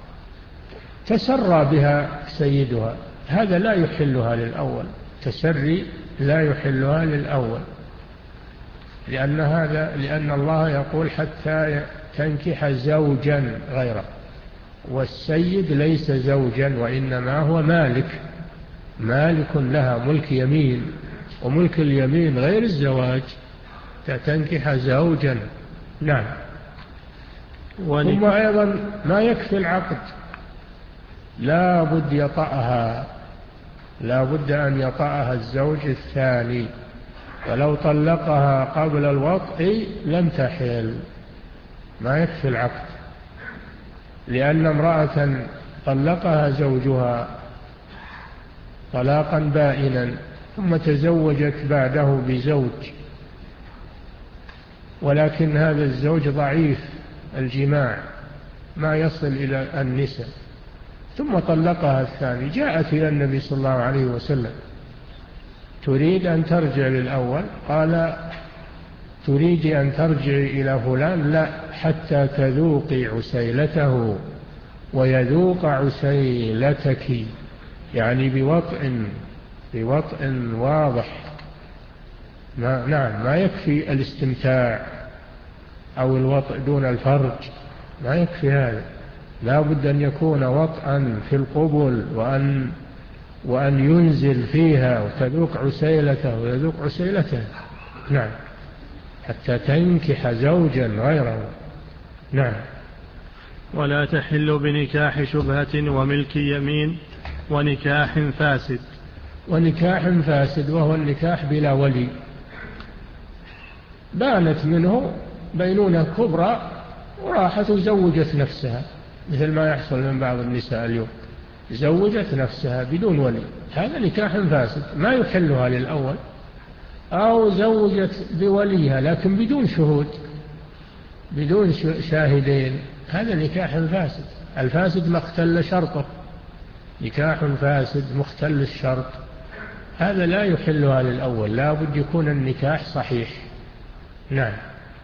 تسرى بها سيدها، هذا لا يحلها للأول، تسري لا يحلها للأول، لأن هذا لأن الله يقول حتى تنكح زوجا غيره، والسيد ليس زوجا وإنما هو مالك، مالك لها، ملك يمين، وملك اليمين غير الزواج، تنكح زوجا. نعم. ثم أيضا ما يكفي العقد، لا بد يطأها، لا بد أن يطأها الزوج الثاني، ولو طلقها قبل الوطء لم تحل، ما يكفي العقد، لأن امرأة طلقها زوجها طلاقا بائنا ثم تزوجت بعده بزوج، ولكن هذا الزوج ضعيف الجماع ما يصل إلى النساء، ثم طلقها الثاني، جاءت إلى النبي صلى الله عليه وسلم تريد أن ترجع للأول، قال تريد أن ترجعي إلى فلان؟ لا، حتى تذوقي عسيلته ويذوق عسيلتك، يعني بوطء بوطء واضح. ما نعم، ما يكفي الاستمتاع أو الوطء دون الفرج، ما يكفي هذا، لا بد أن يكون وطئا في القبل، وأن وأن ينزل فيها وتذوق عسيلته ويذوق عسيلته. نعم، حتى تنكح زوجا غيره. نعم. ولا تحل بنكاح شبهة وملك يمين ونكاح فاسد. ونكاح فاسد وهو النكاح بلا ولي، بانت منه بينونة كبرى وراحت وزوجت نفسها، مثل ما يحصل من بعض النساء اليوم، زوجت نفسها بدون ولي، هذا نكاح فاسد ما يحلها للأول. أو زوجت بوليها لكن بدون شهود، بدون شاهدين، هذا نكاح فاسد. الفاسد ما اختل شرطه، نكاح فاسد مختل الشرط، هذا لا يحلها للأول، لا بد يكون النكاح صحيح. نعم.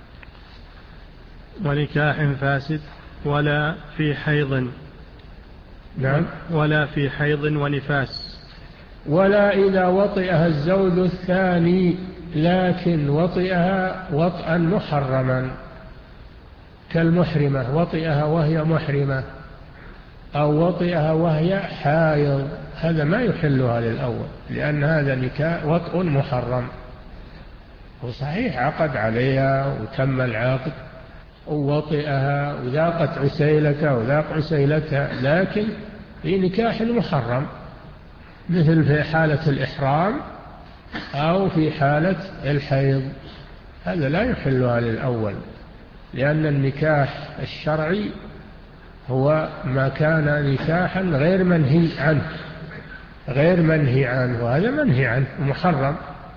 ونكاح فاسد ولا في حيض. نعم. ولا في حيض ونفاس. ولا إذا وطئها الزوج الثاني لكن وطئها وطئا محرما، كالمحرمة، وطئها وهي محرمة، أو وطئها وهي حائض، هذا ما يحلها للأول، لأن هذا نكاح وطئ محرم، وصحيح عقد عليها وتم العقد ووطئها وذاقت عسيلته وذاق عسيلتها، لكن في نكاح محرم، مثل في حالة الإحرام أو في حالة الحيض، هذا لا يحلها للأول، لأن النكاح الشرعي هو ما كان نكاحا غير منهي عنه، غير منهي عنه، وهذا منهي عنه محرم.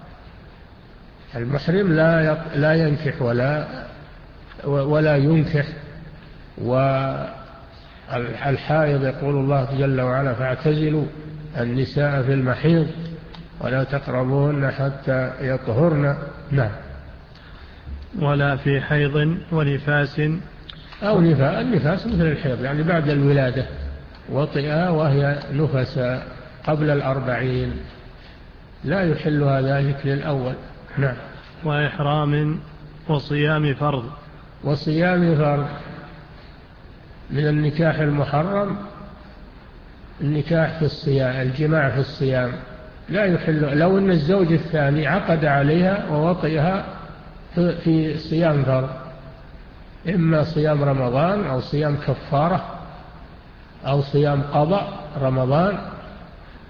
المحرم لا لا ينكح ولا ولا ينكح. والحائض يقول الله جل وعلا فاعتزلوا النساء في المحيض ولا تقربوهن حتى يطهرن. نعم. ولا في حيض ونفاس. أو نفاس، النفاس مثل الحيض، يعني بعد الولادة وطئها وهي نفسا قبل الأربعين، لا يحلها ذلك للأول. نعم. وإحرام وصيام فرض. وصيام فرض من النكاح المحرم النكاح في الصيام، الجماع في الصيام لا يحل، لو أن الزوج الثاني عقد عليها ووطئها في صيام فرض، إما صيام رمضان أو صيام كفارة أو صيام قضاء رمضان،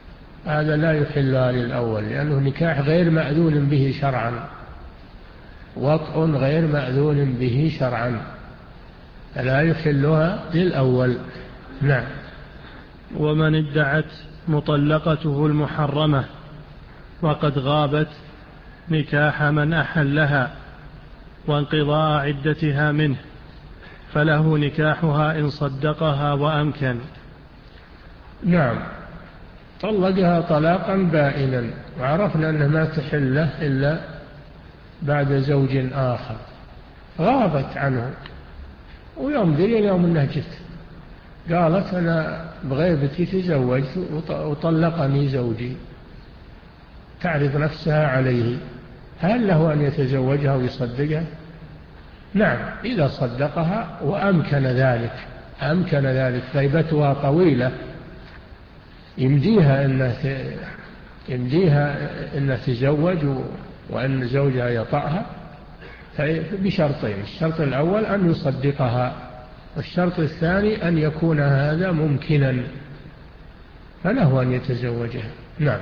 هذا لا يحلها للأول، لأنه نكاح غير مأذون به شرعا. وطء غير مأذون به شرعا فلا يحلها للأول. نعم. ومن ادعت مطلقته المحرمة وقد غابت نكاح من أحلها وانقضاء عدتها منه فله نكاحها إن صدقها وأمكن. نعم، طلقها طلاقا بائنا وعرفنا أنها ما تحل له إلا بعد زوج آخر، غابت عنه ويوم ذي اليوم أنها جت قالت أنا بغيبتي تزوجت وطلقني زوجي، تعرض نفسها عليه، هل له أن يتزوجها ويصدقها؟ نعم، إذا صدقها وأمكن ذلك، أمكن ذلك، غيبتها طويلة يمديها أن يمديها أن تزوج وأن زوجها يطأها بشرطين: الشرط الأول أن يصدقها، والشرط الثاني أن يكون هذا ممكنا فله أن يتزوجها. نعم.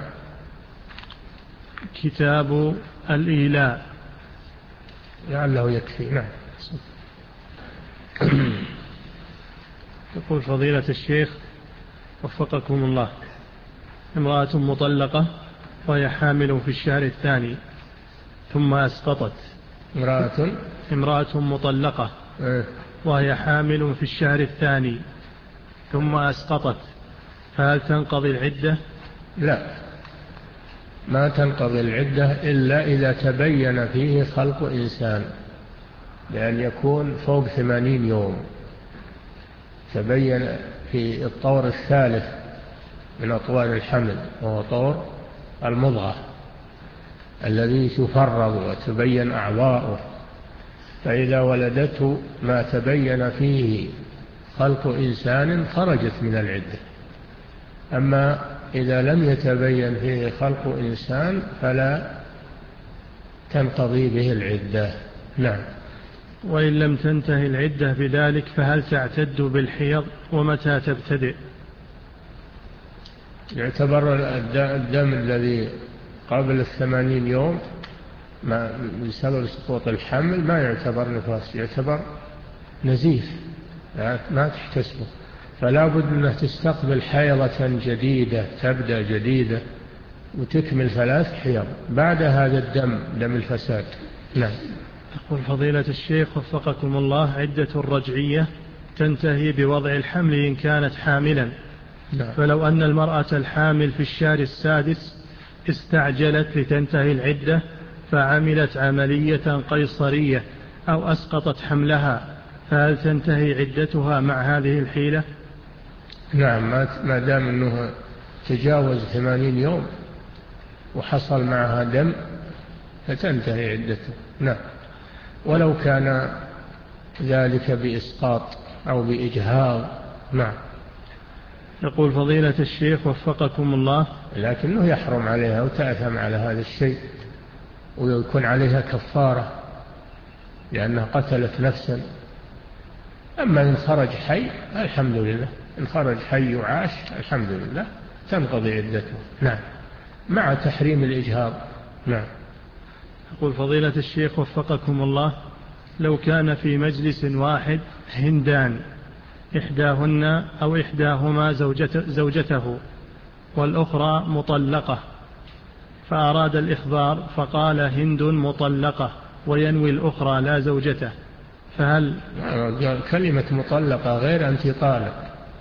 كتاب الإيلاء. لعله يكفي. نعم. يقول فضيلة الشيخ وفقكم الله: امرأة مطلقة وهي حامل في الشهر الثاني ثم أسقطت. امرأة امرأة مطلقة وهي حامل في الشهر الثاني ثم أسقطت، فهل تنقضي العدة؟ لا، ما تنقضي العدة إلا إذا تبين فيه خلق إنسان، لأن يكون فوق ثمانين يوم، تبين في الطور الثالث من أطوار الحمل وهو طور المضغة الذي تفرغ وتبين أعضاؤه، فإذا ولدته ما تبين فيه خلق إنسان خرجت من العدة. أما إذا لم يتبين فيه خلق إنسان فلا تنقضي به العدة. نعم. وإن لم تنتهي العدة بذلك فهل تعتد بالحيض ومتى تبتدئ؟ يعتبر الدم الذي قبل الثمانين يوم ما بسبب سقوط الحمل ما يعتبر نفاس، يعتبر نزيف ما تحتسبه، فلا بد أنها تستقبل حيضة جديدة، تبدأ جديدة وتكمل ثلاث حيض بعد هذا الدم، دم الفساد. نعم. يقول فضيلة الشيخ وفقكم الله: عدة الرجعية تنتهي بوضع الحمل إن كانت حاملا. نعم. فلو أن المرأة الحامل في الشهر السادس استعجلت لتنتهي العدة فعملت عملية قيصرية أو أسقطت حملها، فهل تنتهي عدتها مع هذه الحيلة؟ نعم، ما دام أنه تجاوز ثمانين يوم وحصل معها دم فتنتهي عدته. نعم، ولو كان ذلك بإسقاط أو بإجهاض. نعم. يقول فضيلة الشيخ وفقكم الله: لكنه يحرم عليها وتأثم على هذا الشيء ويكون عليها كفارة لأنها قتلت نفسا. أما إن خرج حي الحمد لله، إن خرج حي وعاش الحمد لله تنقضي عدته. نعم، مع تحريم الإجهاض. نعم. يقول فضيلة الشيخ وفقكم الله: لو كان في مجلس واحد هندان إحداهن أو إحداهما زوجته, زوجته والأخرى مطلقة، فأراد الإخبار فقال هند مطلقة وينوي الأخرى لا زوجته، فهل كلمة مطلقة غير أنت طالق،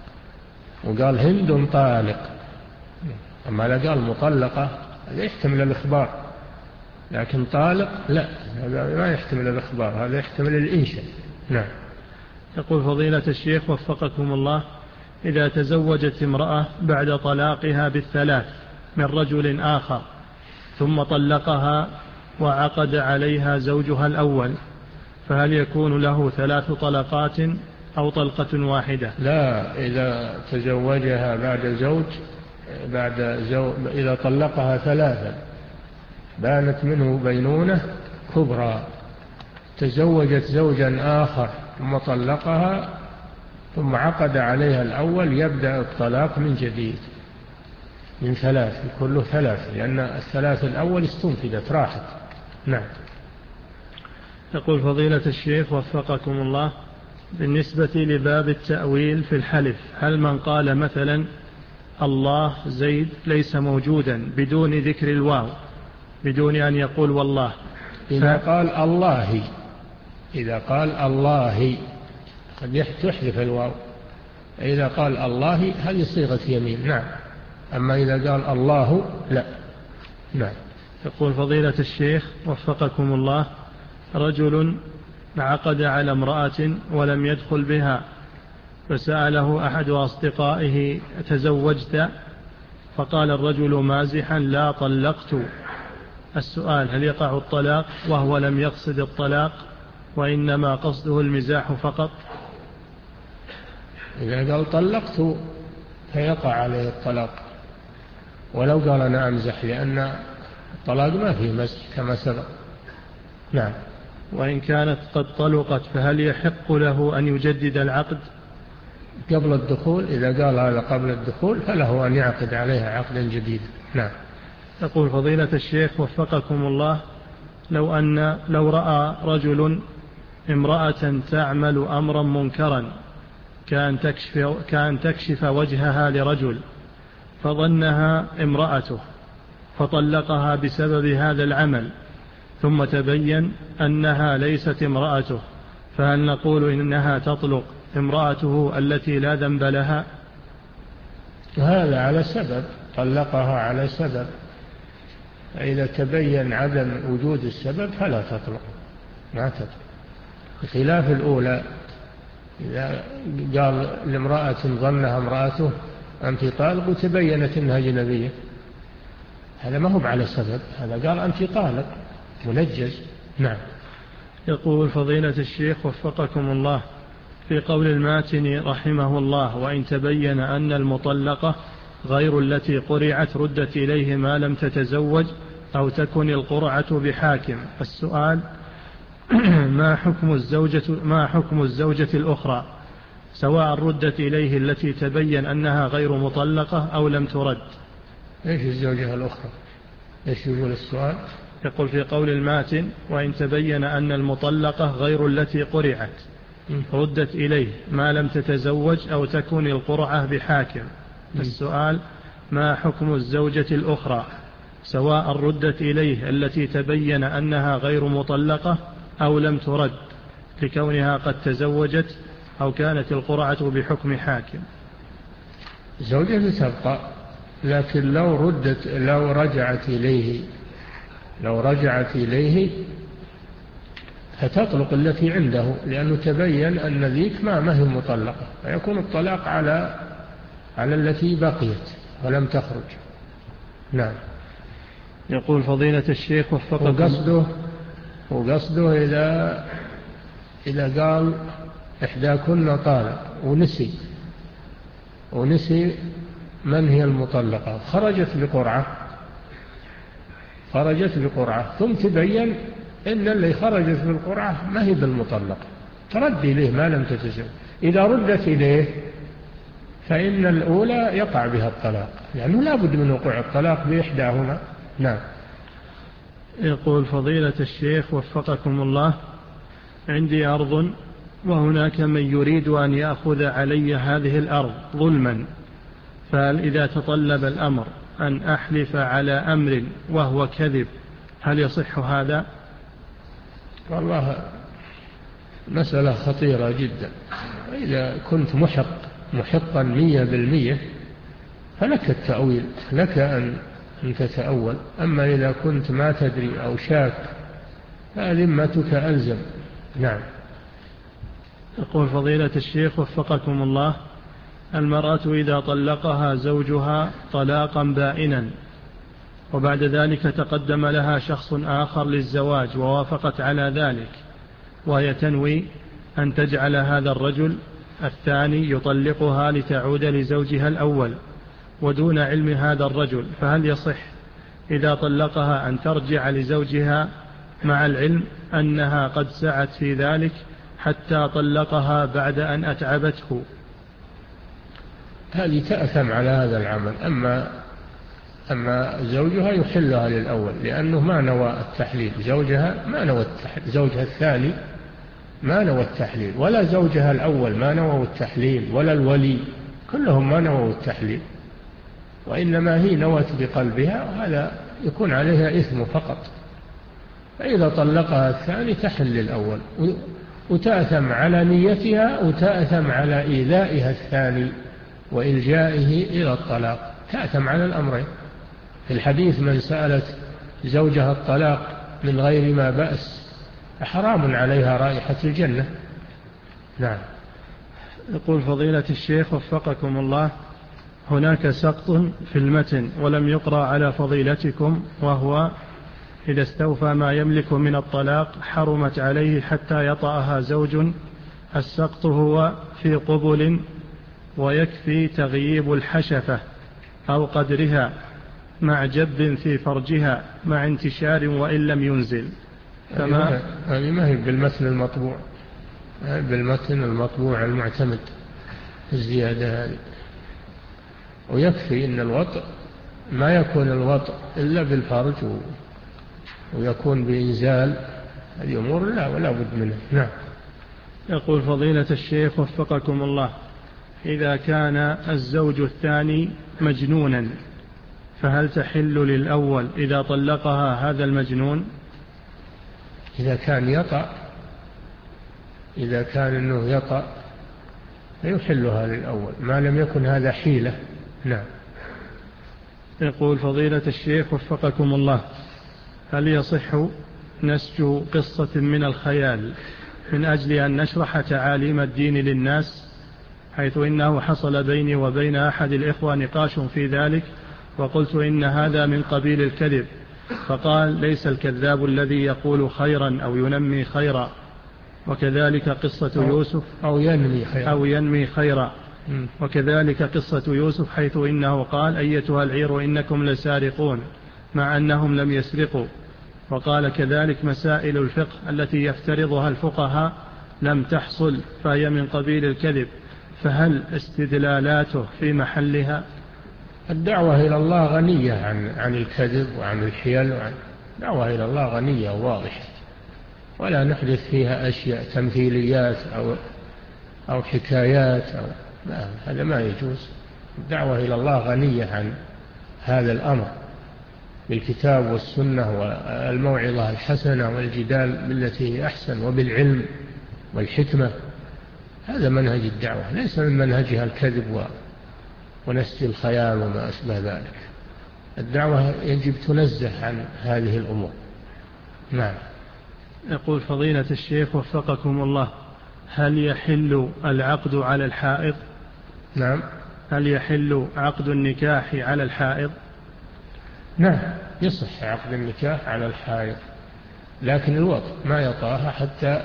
وقال هند طالق، أما لا قال مطلقة هذا يحتمل الإخبار، لكن طالق لا، هذا ما يحتمل الإخبار، هذا يحتمل الإنشاء. نعم. يقول فضيلة الشيخ وفقكم الله: إذا تزوجت امرأة بعد طلاقها بالثلاث من رجل آخر ثم طلقها وعقد عليها زوجها الأول، فهل يكون له ثلاث طلقات أو طلقة واحدة؟ لا، إذا تزوجها بعد زوج بعد زوج إذا طلقها ثلاثا بانت منه بينونة كبرى، تزوجت زوجا آخر ثم طلقها ثم عقد عليها الأول، يبدأ الطلاق من جديد من ثلاث، كله ثلاث، لأن الثلاث الأول استنفدت راحت. نعم. يقول فضيلة الشيخ وفقكم الله، بالنسبة لباب التأويل في الحلف، هل من قال مثلا الله زيد ليس موجودا بدون ذكر الواو، بدون أن يقول والله، إذا ف... قال الله، إذا قال الله قد تحذف الواو، إذا قال الله هذه صيغة يمين، نعم. أما إذا قال الله لا. نعم. يقول فضيلة الشيخ وفقكم الله، رجل عقد على امرأة ولم يدخل بها، فسأله أحد أصدقائه تزوجت؟ فقال الرجل مازحا لا طلقت. السؤال: هل يقع الطلاق وهو لم يقصد الطلاق وإنما قصده المزاح فقط؟ إذا قال طلقت فيقع عليه الطلاق، ولو قال أنا أمزح، لأن الطلاق ما فيه مزح كما سبق. نعم. وإن كانت قد طلقت فهل يحق له أن يجدد العقد قبل الدخول؟ إذا قال هذا قبل الدخول فله أن يعقد عليها عقدا جديدا. نعم. يقول فضيلة الشيخ وفقكم الله، لو أن لو رأى رجل امرأة تعمل أمرا منكرا كان تكشف, كان تكشف وجهها لرجل فظنها امرأته فطلقها بسبب هذا العمل، ثم تبين أنها ليست امرأته، فهل نقول إنها تطلق امرأته التي لا ذنب لها؟ هذا على سبب، طلقها على سبب، فإذا تبين عدم وجود السبب فلا تطلق، ما تطلق، بخلاف الأولى إذا قال لامرأة ظنها امرأته أنت طالق وتبينت أنها أجنبية، هذا ما هو على سبب، هذا قال أنت طالق منجز. نعم. يقول فضيلة الشيخ وفقكم الله، في قول الماتني رحمه الله: وإن تبين أن المطلقة غير التي قرعت ردت إليه ما لم تتزوج أو تكن القرعة بحاكم. السؤال: ما حكم الزوجة ما حكم الزوجة الأخرى سواء ردت إليه التي تبين أنها غير مطلقة أو لم ترد؟ إيش الزوجة الأخرى؟ إيش يقول السؤال؟ يقول في قول الماتن: وإن تبين أن المطلقة غير التي قرعت ردت إليه ما لم تتزوج أو تكن القرعة بحاكم. السؤال: ما حكم الزوجة الأخرى سواء ردت إليه التي تبين أنها غير مطلقة أو لم ترد لكونها قد تزوجت أو كانت القرعة بحكم حاكم؟ زوجة تبقى، لكن لو ردت لو رجعت إليه لو رجعت إليه فتطلق التي عنده، لأنه تبين أن ذيك ما ما هي مطلقة، فيكون الطلاق على على التي بقيت ولم تخرج. نعم. يقول فضيلة الشيخ وفقكم، وقصده وقصده إذا إذا قال إحداكن طالق ونسي ونسي من هي المطلقة، خرجت بقرعة خرجت بقرعة ثم تبين إن اللي خرجت بالقرعة ما هي بالمطلقة، ترد إليه ما لم تتزوج. إذا ردت إليه فإن الأولى يقع بها الطلاق، لأنه لا بد من وقوع الطلاق بإحداهما. نعم. يقول فضيلة الشيخ وفقكم الله، عندي أرض وهناك من يريد أن يأخذ علي هذه الأرض ظلما، فهل إذا تطلب الأمر أن أحلف على أمر وهو كذب هل يصح هذا؟ والله مسألة خطيرة جدا. إذا كنت محق محقا مية بالمية فلك التأويل، لك أن تتأول. أما إذا كنت ما تدري أو شاك فذمتك ألزم. نعم. يقول فضيلة الشيخ وفقكم الله، المرأة إذا طلقها زوجها طلاقا بائنا وبعد ذلك تقدم لها شخص آخر للزواج ووافقت على ذلك، وهي تنوي أن تجعل هذا الرجل الثاني يطلقها لتعود لزوجها الأول ودون علم هذا الرجل، فهل يصح إذا طلقها أن ترجع لزوجها مع العلم أنها قد سعت في ذلك حتى طلقها بعد أن أتعبته؟ هذه تأثم على هذا العمل. أما أما زوجها يحلها للأول لأنه ما نوى التحليل، زوجها ما نوى التحليل، زوجها الثاني ما نوى التحليل، ولا زوجها الأول ما نوى التحليل، ولا الولي، كلهم ما نووا التحليل، وإنما هي نوت بقلبها، وهذا يكون عليها إثم فقط. فإذا طلقها الثاني تحل الأول، وتأثم على نيتها وتأثم على إيذائها الثاني وإلجائه إلى الطلاق، تأثم على الأمرين. في الحديث من سألت زوجها الطلاق من غير ما بأس حرام عليها رائحة الجنة. نعم. يقول فضيلة الشيخ وفقكم الله، هناك سقط في المتن ولم يقرأ على فضيلتكم، وهو إذا استوفى ما يملك من الطلاق حرمت عليه حتى يطأها زوج. السقط هو في قبل ويكفي تغييب الحشفة أو قدرها مع جب في فرجها مع انتشار وإن لم ينزل. فما هذه ما هي بالمتن المطبوع، بالمتن المطبوع المعتمد الزيادة هذه. ويكفي إن الوطء ما يكون الوطء إلا بالفرج ويكون بإنزال، هذه أمور لا ولا بد منها. نعم. يقول فضيلة الشيخ وفقكم الله، إذا كان الزوج الثاني مجنونا فهل تحل للأول إذا طلقها هذا المجنون؟ إذا كان يطأ إذا كان أنه يطأ فيحلها للأول ما لم يكن هذا حيلة. نعم. يقول فضيلة الشيخ وفقكم الله، هل يصح نسج قصة من الخيال من أجل أن نشرح تعاليم الدين للناس، حيث إنه حصل بيني وبين أحد الإخوة نقاش في ذلك، وقلت إن هذا من قبيل الكذب، فقال ليس الكذاب الذي يقول خيرا أو ينمي خيرا، وكذلك قصة يوسف أو ينمي خيرا, أو ينمي خيرا. وكذلك قصة يوسف حيث إنه قال أيتها العير إنكم لسارقون مع أنهم لم يسرقوا، وقال كذلك مسائل الفقه التي يفترضها الفقهاء لم تحصل فهي من قبيل الكذب، فهل استدلالاته في محلها؟ الدعوة إلى الله غنية عن عن الكذب وعن الحيل، وعن الدعوة إلى الله غنية وواضحة، ولا نحدث فيها أشياء تمثيليات أو أو حكايات أو لا، هذا ما يجوز. الدعوة إلى الله غنية عن هذا الأمر بالكتاب والسنة والموعظة الحسنة والجدال بالتي هي أحسن وبالعلم والحكمة. هذا منهج الدعوة، ليس من منهجها الكذب ونسج الخيال وما أشبه ذلك. الدعوة يجب تنزه عن هذه الأمور. نعم. يقول فضيلة الشيخ وفقكم الله، هل يحل العقد على الحائض؟ نعم. هل يحل عقد النكاح على الحائض؟ نعم، يصح عقد النكاح على الحائض، لكن الوطء ما يطاها حتى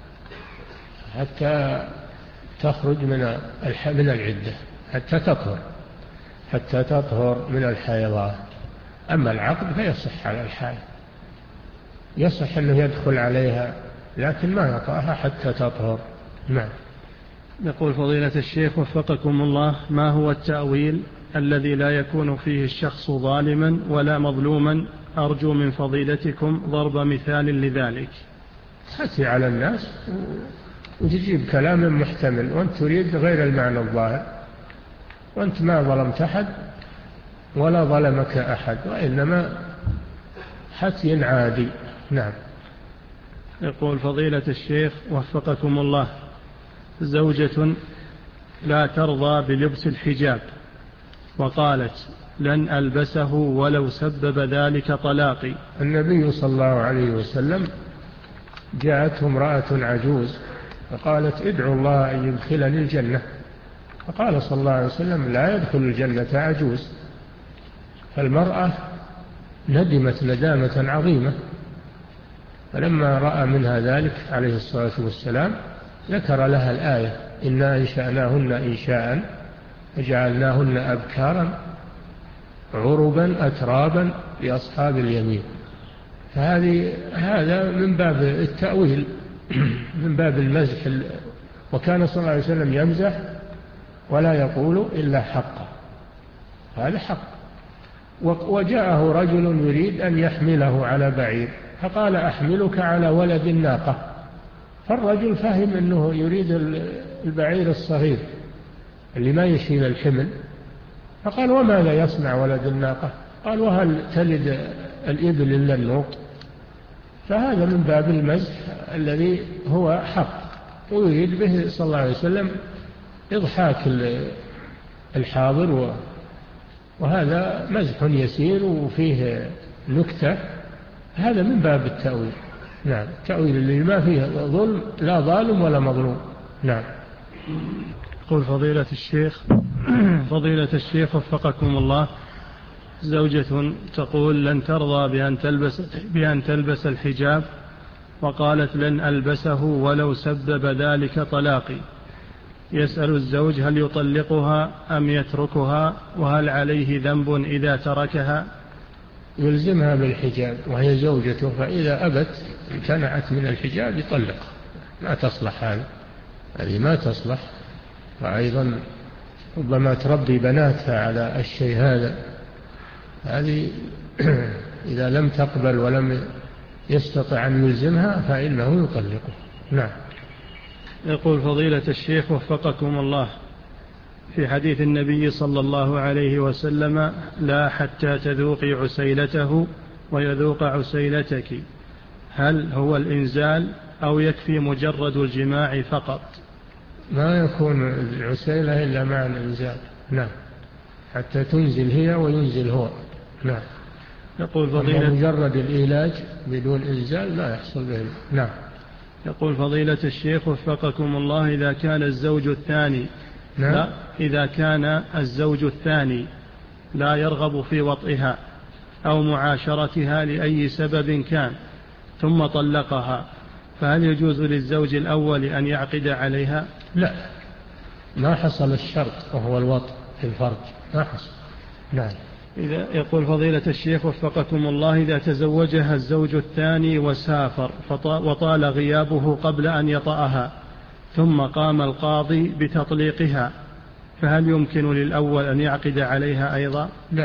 حتى تخرج من من العدة، حتى تطهر حتى تطهر من الحيضات. أما العقد فيصح على الحائض، يصح أنه يدخل عليها لكن ما يطاها حتى تطهر. نعم. يقول فضيلة الشيخ وفقكم الله، ما هو التأويل الذي لا يكون فيه الشخص ظالما ولا مظلوما؟ أرجو من فضيلتكم ضرب مثال لذلك. تأتي على الناس وتجيب كلام محتمل وأنت تريد غير المعنى الظاهر، وأنت ما ظلمت أحد ولا ظلمك أحد، وإنما حكي عادي. نعم. يقول فضيلة الشيخ وفقكم الله، زوجة لا ترضى بلبس الحجاب وقالت لن ألبسه ولو سبب ذلك طلاقي. النبي صلى الله عليه وسلم جاءته امرأة عجوز فقالت ادعو الله أن يدخلني الجنة، فقال صلى الله عليه وسلم لا يدخل الجنة عجوز. فالمرأة ندمت ندامة عظيمة، فلما رأى منها ذلك عليه الصلاة والسلام ذكر لها الآية إنا إنشأناهن إنشاء فجعلناهن أبكارا عربا أترابا لأصحاب اليمين. فهذه هذا من باب التأويل من باب المزح، وكان صلى الله عليه وسلم يمزح ولا يقول إلا حقا، هذا حق. وجاءه رجل يريد أن يحمله على بعير فقال أحملك على ولد الناقة، فالرجل فهم أنه يريد البعير الصغير اللي ما يشيل الحمل، فقال وماذا يصنع ولد الناقة؟ قال وهل تلد الإبل إلا النوق؟ فهذا من باب المزح الذي هو حق، ويريد به صلى الله عليه وسلم إضحاك الحاضر، وهذا مزح يسير وفيه نكتة، هذا من باب التأويل. نعم، التأويل اللي ما فيه ظلم، لا ظالم ولا مظلوم. نعم. يقول فضيلة الشيخ فضيلة الشيخ وفقكم الله، زوجة تقول لن ترضى بأن تلبس, بأن تلبس الحجاب، وقالت لن ألبسه ولو سبب ذلك طلاقي. يسأل الزوج هل يطلقها أم يتركها، وهل عليه ذنب إذا تركها؟ يلزمها بالحجاب وهي زوجته، فإذا أبت امتنعت من الحجاب يطلق، ما تصلح هذا، هذه ما تصلح. وأيضا ربما تربي بناتها على الشيء هذا، هذه إذا لم تقبل ولم يستطع أن يلزمها فإنه يطلقه. نعم. يقول فضيلة الشيخ وفقكم الله، في حديث النبي صلى الله عليه وسلم لا حتى تذوقي عسيلته ويذوق عسيلتك، هل هو الإنزال أو يكفي مجرد الجماع فقط؟ ما يكون العسيلة إلا مع الإنزال. نعم، حتى تنزل هي وينزل هو. نعم. يقول فضيلة مجرد العلاج بدون إنزال لا يحصل به. نعم. يقول فضيلة الشيخ وفقكم الله، إذا كان الزوج الثاني نعم. لا إذا كان الزوج الثاني لا يرغب في وطئها أو معاشرتها لأي سبب كان ثم طلقها، فهل يجوز للزوج الأول أن يعقد عليها؟ لا، ما حصل الشرط وهو الوطء في الفرج، ما حصل. نعم. إذا يقول فضيلة الشيخ وفقكم الله، إذا تزوجها الزوج الثاني وسافر وطال غيابه قبل أن يطأها ثم قام القاضي بتطليقها، فهل يمكن للأول أن يعقد عليها أيضا؟ لا،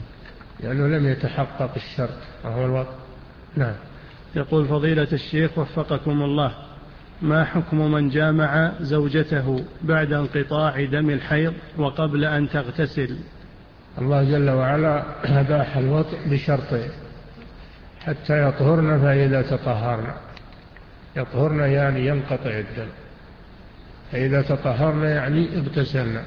لأنه لم يتحقق الشرط وهو الوطء. نعم. يقول فضيلة الشيخ وفقكم الله، ما حكم من جامع زوجته بعد انقطاع دم الحيض وقبل أن تغتسل؟ الله جل وعلا أباح الوطء بشرطين: حتى يطهرن، فإذا تطهرن، يطهرن يعني ينقطع الدم، فإذا تطهرن يعني اغتسلن.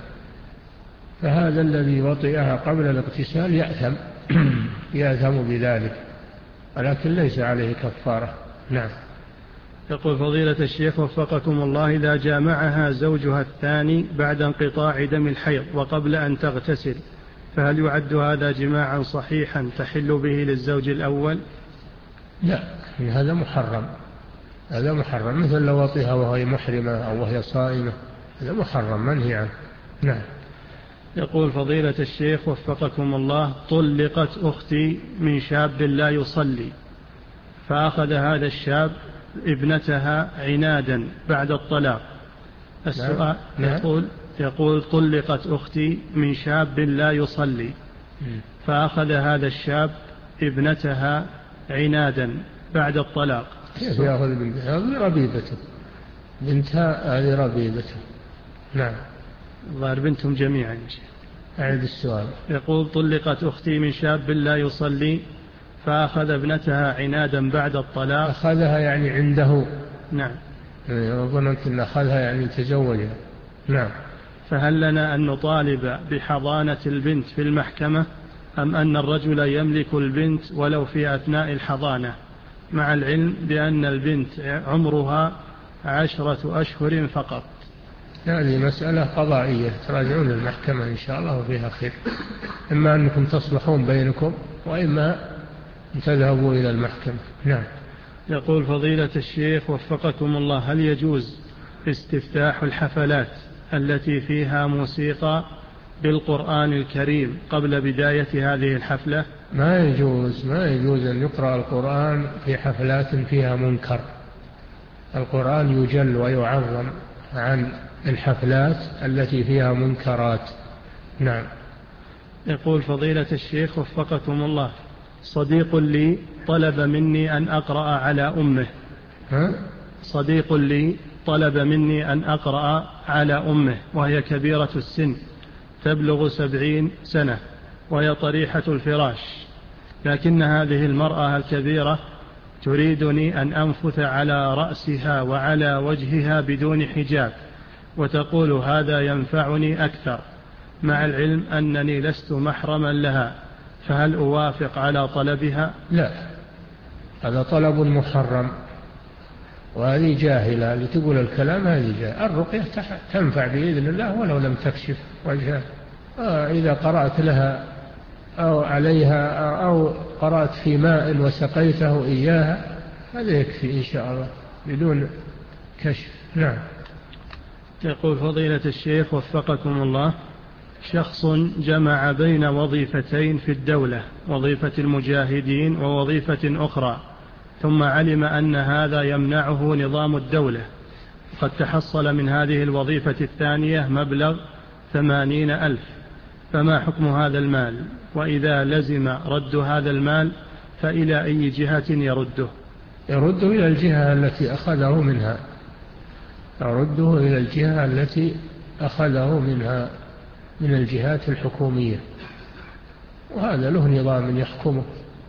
فهذا الذي وطئها قبل الاغتسال يأثم يأثم بذلك، ولكن ليس عليه كفارة. نعم. يقول فضيلة الشيخ وفقكم الله، إذا جامعها زوجها الثاني بعد انقطاع دم الحيض وقبل أن تغتسل، فهل يعد هذا جماعا صحيحا تحل به للزوج الأول؟ لا، هذا محرم، هذا محرم، مثل لو وطئها وهي محرمة أو وهي صائمة، هذا محرم منهي عنه. نعم. يقول فضيلة الشيخ وفقكم الله، طلقت أختي من شاب لا يصلي، فأخذ هذا الشاب ابنتها عنادا بعد الطلاق. السؤال نعم. يقول يقول طلقت أختي من شاب لا يصلي، فأخذ هذا الشاب ابنتها عنادا بعد الطلاق. كيف يأخذ بنتها؟ هذه ربيبته، بنتها هذه ربيبته. نعم. ظهر بنتهم جميعا. أعيد السؤال. يقول طلقت أختي من شاب لا يصلي، فأخذ ابنتها عنادا بعد الطلاق. أخذها يعني عنده. نعم. ظننت أن أخذها يعني تزوجها. نعم. فهل لنا أن نطالب بحضانة البنت في المحكمة، أم أن الرجل يملك البنت ولو في أثناء الحضانة، مع العلم بأن البنت عمرها عشرة أشهر فقط؟ هذه مسألة قضائية تراجعون المحكمة إن شاء الله وفيها خير، إما أنكم تصلحون بينكم وإما أن تذهبوا إلى المحكمة. نعم. يقول فضيلة الشيخ وفقكم الله، هل يجوز استفتاح الحفلات التي فيها موسيقى بالقرآن الكريم قبل بداية هذه الحفلة؟ ما يجوز ما يجوز أن يقرأ القرآن في حفلات فيها منكر. القرآن يجل ويعظم عن الحفلات التي فيها منكرات. نعم. يقول فضيلة الشيخ وفقكم الله، صديق لي طلب مني أن أقرأ على أمه. ها؟ صديق لي طلب مني أن أقرأ على أمه وهي كبيرة السن تبلغ سبعين سنة وهي طريحة الفراش، لكن هذه المرأة الكبيرة تريدني أن أنفث على رأسها وعلى وجهها بدون حجاب، وتقول هذا ينفعني أكثر، مع العلم أنني لست محرما لها، فهل أوافق على طلبها؟ لا، هذا طلب محرم، وهذه جاهلة لتقول الكلام، هذه جاهلة. الرقية تنفع بإذن الله ولو لم تكشف وجهها. آه إذا قرأت لها أو عليها أو قرأت في ماء وسقيته إياها هذا يكفي إن شاء الله بدون كشف. نعم. يقول فضيلة الشيخ وفقكم الله، شخص جمع بين وظيفتين في الدولة، وظيفة المجاهدين ووظيفة أخرى، ثم علم أن هذا يمنعه نظام الدولة، قد تحصل من هذه الوظيفة الثانية مبلغ ثمانين ألف، فما حكم هذا المال؟ وإذا لزم رد هذا المال فإلى أي جهة يرده؟ يرده إلى الجهة التي أخذه منها، يرده إلى الجهة التي أخذه منها من الجهات الحكومية، وهذا له نظام يحكمه،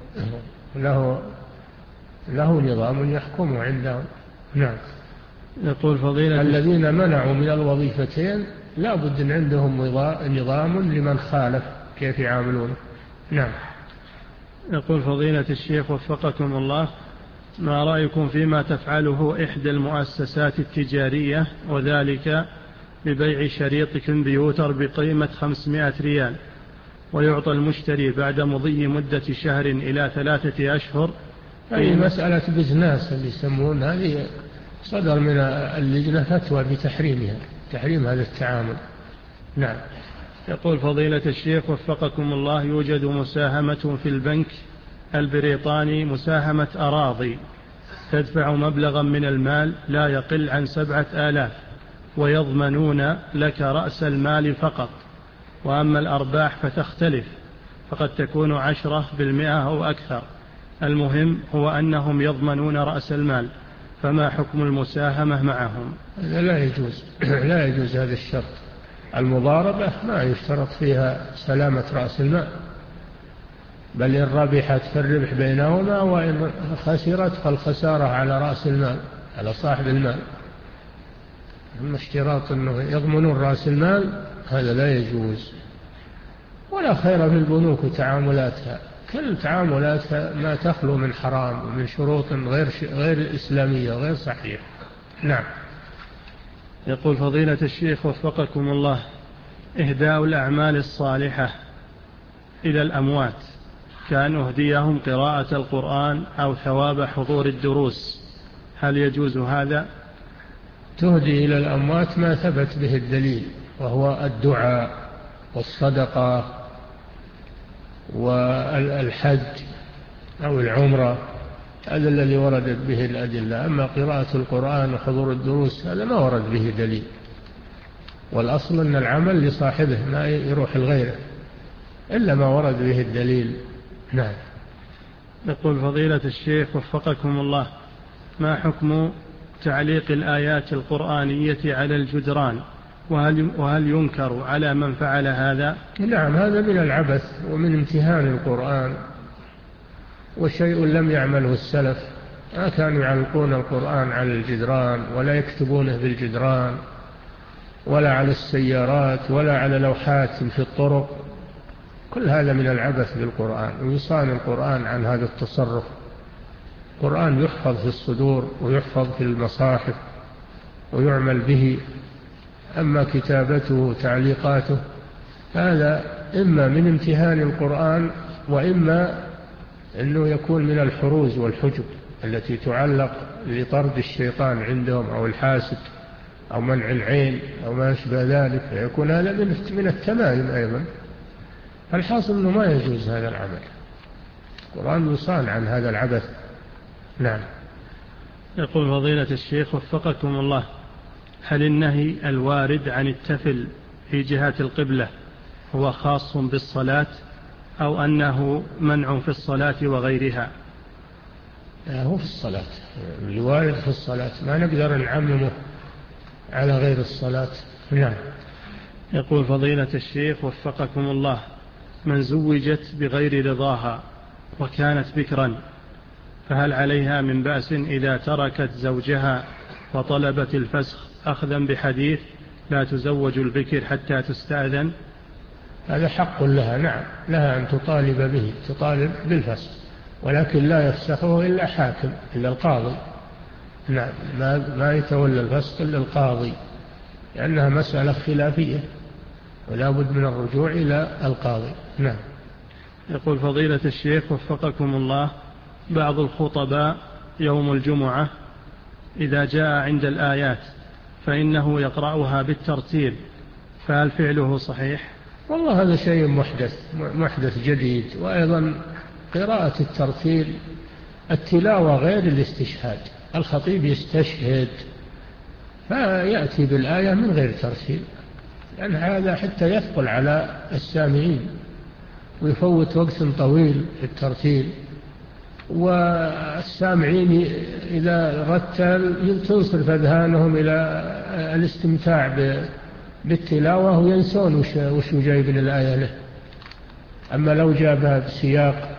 له له نظام يحكمه عندهم. نعم. يقول فضيلة الذين منعوا من الوظيفتين لا بد أن عندهم نظام لمن خالف كيف يعاملون. نعم. يقول فضيلة الشيخ وفقكم الله، ما رأيكم فيما تفعله إحدى المؤسسات التجارية، وذلك ببيع شريط كمبيوتر بقيمة خمسمائة ريال، ويعطى المشتري بعد مضي مدة شهر إلى ثلاثة أشهر؟ هذه مسألة بزناس اللي يسمون، هذه صدر من اللجنة فتوى بتحريمها، تحريم هذا التعامل. نعم. يقول فضيلة الشيخ وفقكم الله، يوجد مساهمة في البنك البريطاني، مساهمة أراضي، تدفع مبلغا من المال لا يقل عن سبعة آلاف، ويضمنون لك رأس المال فقط، وأما الأرباح فتختلف، فقد تكون عشرة بالمئة أو أكثر، المهم هو أنهم يضمنون رأس المال، فما حكم المساهمة معهم؟ لا يجوز لا يجوز هذا الشرط. المضاربة ما يشترط فيها سلامة رأس المال، بل إن ربحت فالربح بينهما، وإن خسرت فالخسارة على رأس المال، على صاحب المال. أما اشتراط أنه يضمنون رأس المال هذا لا يجوز. ولا خير في البنوك وتعاملاتها، كل تعاملاتها ما تخلو من حرام ومن شروط غير غير إسلامية غير صحيحة. نعم. يقول فضيلة الشيخ وفقكم الله، إهداء الأعمال الصالحة إلى الأموات كأن أهديهم قراءة القرآن أو ثواب حضور الدروس، هل يجوز هذا؟ تهدي إلى الأموات ما ثبت به الدليل، وهو الدعاء والصدقة والحج أو العمرة، هذا الذي وردت به الأدلة. أما قراءة القرآن وحضور الدروس هذا ما ورد به دليل، والأصل أن العمل لصاحبه ما يروح لغيره إلا ما ورد به الدليل. نعم. يقول فضيلة الشيخ وفقكم الله، ما حكم تعليق الآيات القرآنية على الجدران، وهل, وهل ينكر على من فعل هذا؟ نعم، هذا من العبث ومن امتهان القرآن، وشيء لم يعمله السلف، ما كانوا يعلقون القرآن على الجدران ولا يكتبونه بالجدران ولا على السيارات ولا على لوحات في الطرق، كل هذا من العبث بالقرآن، ويصان القرآن عن هذا التصرف. القرآن يحفظ في الصدور ويحفظ في المصاحف ويعمل به، أما كتابته وتعليقاته هذا إما من امتهان القرآن، وإما أنه يكون من الحروز والحجب التي تعلق لطرد الشيطان عندهم أو الحاسد أو منع العين أو ما يشبه ذلك، فيكون هذا من التمايم أيضا. الحاصل أنه ما يجوز هذا العمل، القرآن يصان عن هذا العبث. نعم. يقول فضيلة الشيخ وفقكم الله، هل النهي الوارد عن التفل في جهة القبلة هو خاص بالصلاة أو أنه منع في الصلاة وغيرها؟ هو في الصلاة، الوارد في الصلاة، ما نقدر نعممه على غير الصلاة. نعم. يقول فضيلة الشيخ وفقكم الله، من زوجت بغير رضاها وكانت بكرا فهل عليها من بأس إذا تركت زوجها وطلبت الفسخ أخذا بحديث لا تزوج البكر حتى تستأذن؟ هذا حق لها، نعم، لها أن تطالب به، تطالب بالفسخ، ولكن لا يفسخه إلا حاكم، إلا القاضي. نعم، ما, ما يتولى الفسخ إلا القاضي، لأنها مسألة خلافية ولا بد من الرجوع إلى القاضي. نعم. يقول فضيلة الشيخ وفقكم الله، بعض الخطباء يوم الجمعة إذا جاء عند الآيات فإنه يقرأها بالترتيل، فهل فعله صحيح؟ والله هذا شيء محدث محدث جديد. وأيضا قراءة الترتيل التلاوة غير الاستشهاد، الخطيب يستشهد فيأتي بالآية من غير ترتيل، لأن هذا حتى يثقل على السامعين ويفوت وقت طويل في الترتيل، والسامعين إذا رتل تنصرف أذهانهم إلى الاستمتاع بالتلاوة وينسون وش جايب الآية له. أما لو جابها بسياق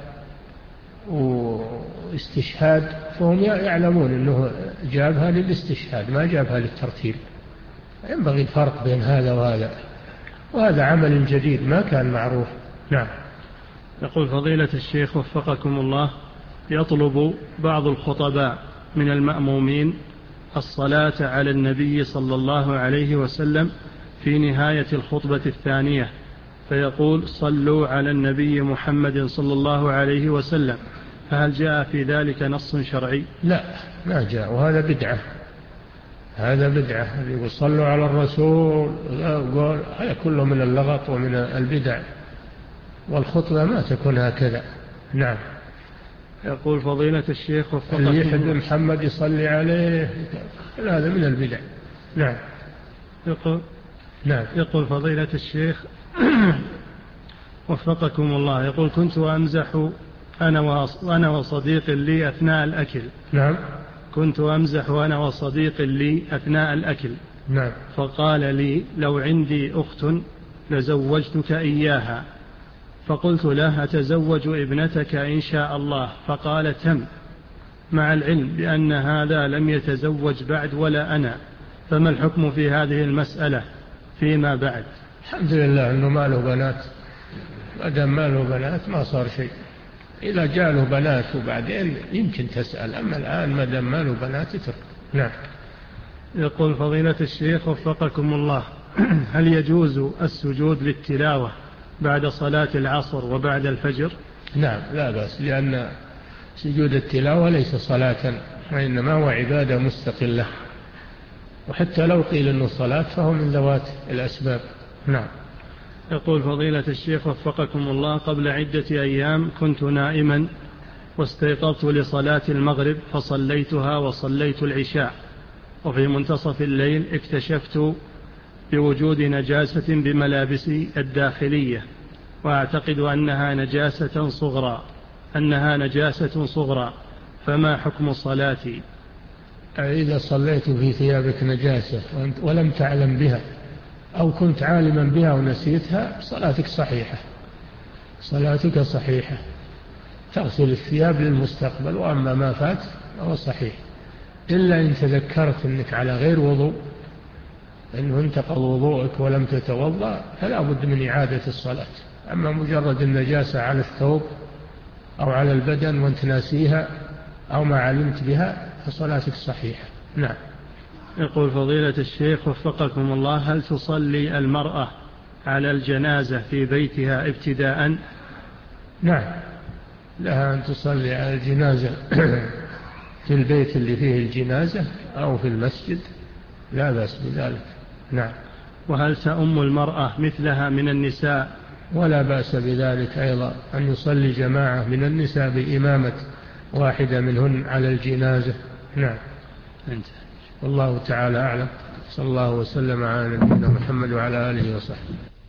واستشهاد فهم يعلمون أنه جابها للاستشهاد ما جابها للترتيل. ينبغي الفرق بين هذا وهذا، وهذا عمل جديد ما كان معروف. نعم. يقول فضيلة الشيخ وفقكم الله، يطلب بعض الخطباء من المأمومين الصلاة على النبي صلى الله عليه وسلم في نهاية الخطبة الثانية، فيقول صلوا على النبي محمد صلى الله عليه وسلم، فهل جاء في ذلك نص شرعي؟ لا، ما جاء، وهذا بدعة، هذا بدعة. يقول صلوا على الرسول، هذا كله من اللغط ومن البدع، والخطبة ما تكون هكذا. نعم. يقول فضيلة الشيخ وفقكم اللي يحب محمد يصلي عليه، هذا من البدع. نعم. يقول نعم. يقول فضيلة الشيخ وفقكم الله، يقول كنت أمزح أنا وأنا وصديق لي أثناء الأكل. نعم. كنت أمزح أنا وصديق لي أثناء الأكل. نعم. فقال لي لو عندي أخت لزوجتك إياها، فقلت له أتزوج ابنتك إن شاء الله، فقال تم، مع العلم بأن هذا لم يتزوج بعد ولا أنا، فما الحكم في هذه المسألة فيما بعد؟ الحمد لله أنه ما له بنات، ما دام ما له بنات ما صار شيء. إذا جاء له بنات وبعدين يمكن تسأل، أما الآن ما دام ما له بنات اترك. نعم. يقول فضيلة الشيخ وفقكم الله، هل يجوز السجود للتلاوة بعد صلاة العصر وبعد الفجر؟ نعم، لا بأس، لأن سجود التلاوة ليس صلاة وإنما هو عبادة مستقلة، وحتى لو قيل أنه صلاة فهو من ذوات الأسباب. نعم. يقول فضيلة الشيخ وفقكم الله، قبل عدة أيام كنت نائما واستيقظت لصلاة المغرب فصليتها وصليت العشاء، وفي منتصف الليل اكتشفت بوجود نجاسة بملابسي الداخلية، وأعتقد أنها نجاسة صغرى أنها نجاسة صغرى فما حكم صلاتي؟ إذا صليت في ثيابك نجاسة ولم تعلم بها أو كنت عالما بها ونسيتها صلاتك صحيحة، صلاتك صحيحة، تغسل الثياب للمستقبل، وأما ما فات فهو صحيح، إلا إن تذكرت أنك على غير وضوء، أنه انتقض وضوءك ولم تتوضأ فلا بد من إعادة الصلاة. أما مجرد النجاسة على الثوب أو على البدن وانت ناسيها أو ما علمت بها فصلاتك صحيحة. نعم. يقول فضيلة الشيخ وفقكم الله، هل تصلي المرأة على الجنازة في بيتها ابتداء؟ نعم، لها أن تصلي على الجنازة في البيت اللي فيه الجنازة أو في المسجد، لا بأس بذلك. نعم. وهل تأم المرأة مثلها من النساء؟ ولا بأس بذلك أيضا، أن يصلي جماعة من النساء بإمامة واحدة منهن على الجنازة. نعم. أنت. والله تعالى أعلم. صلى الله وسلم على نبينا محمد وعلى آله وصحبه.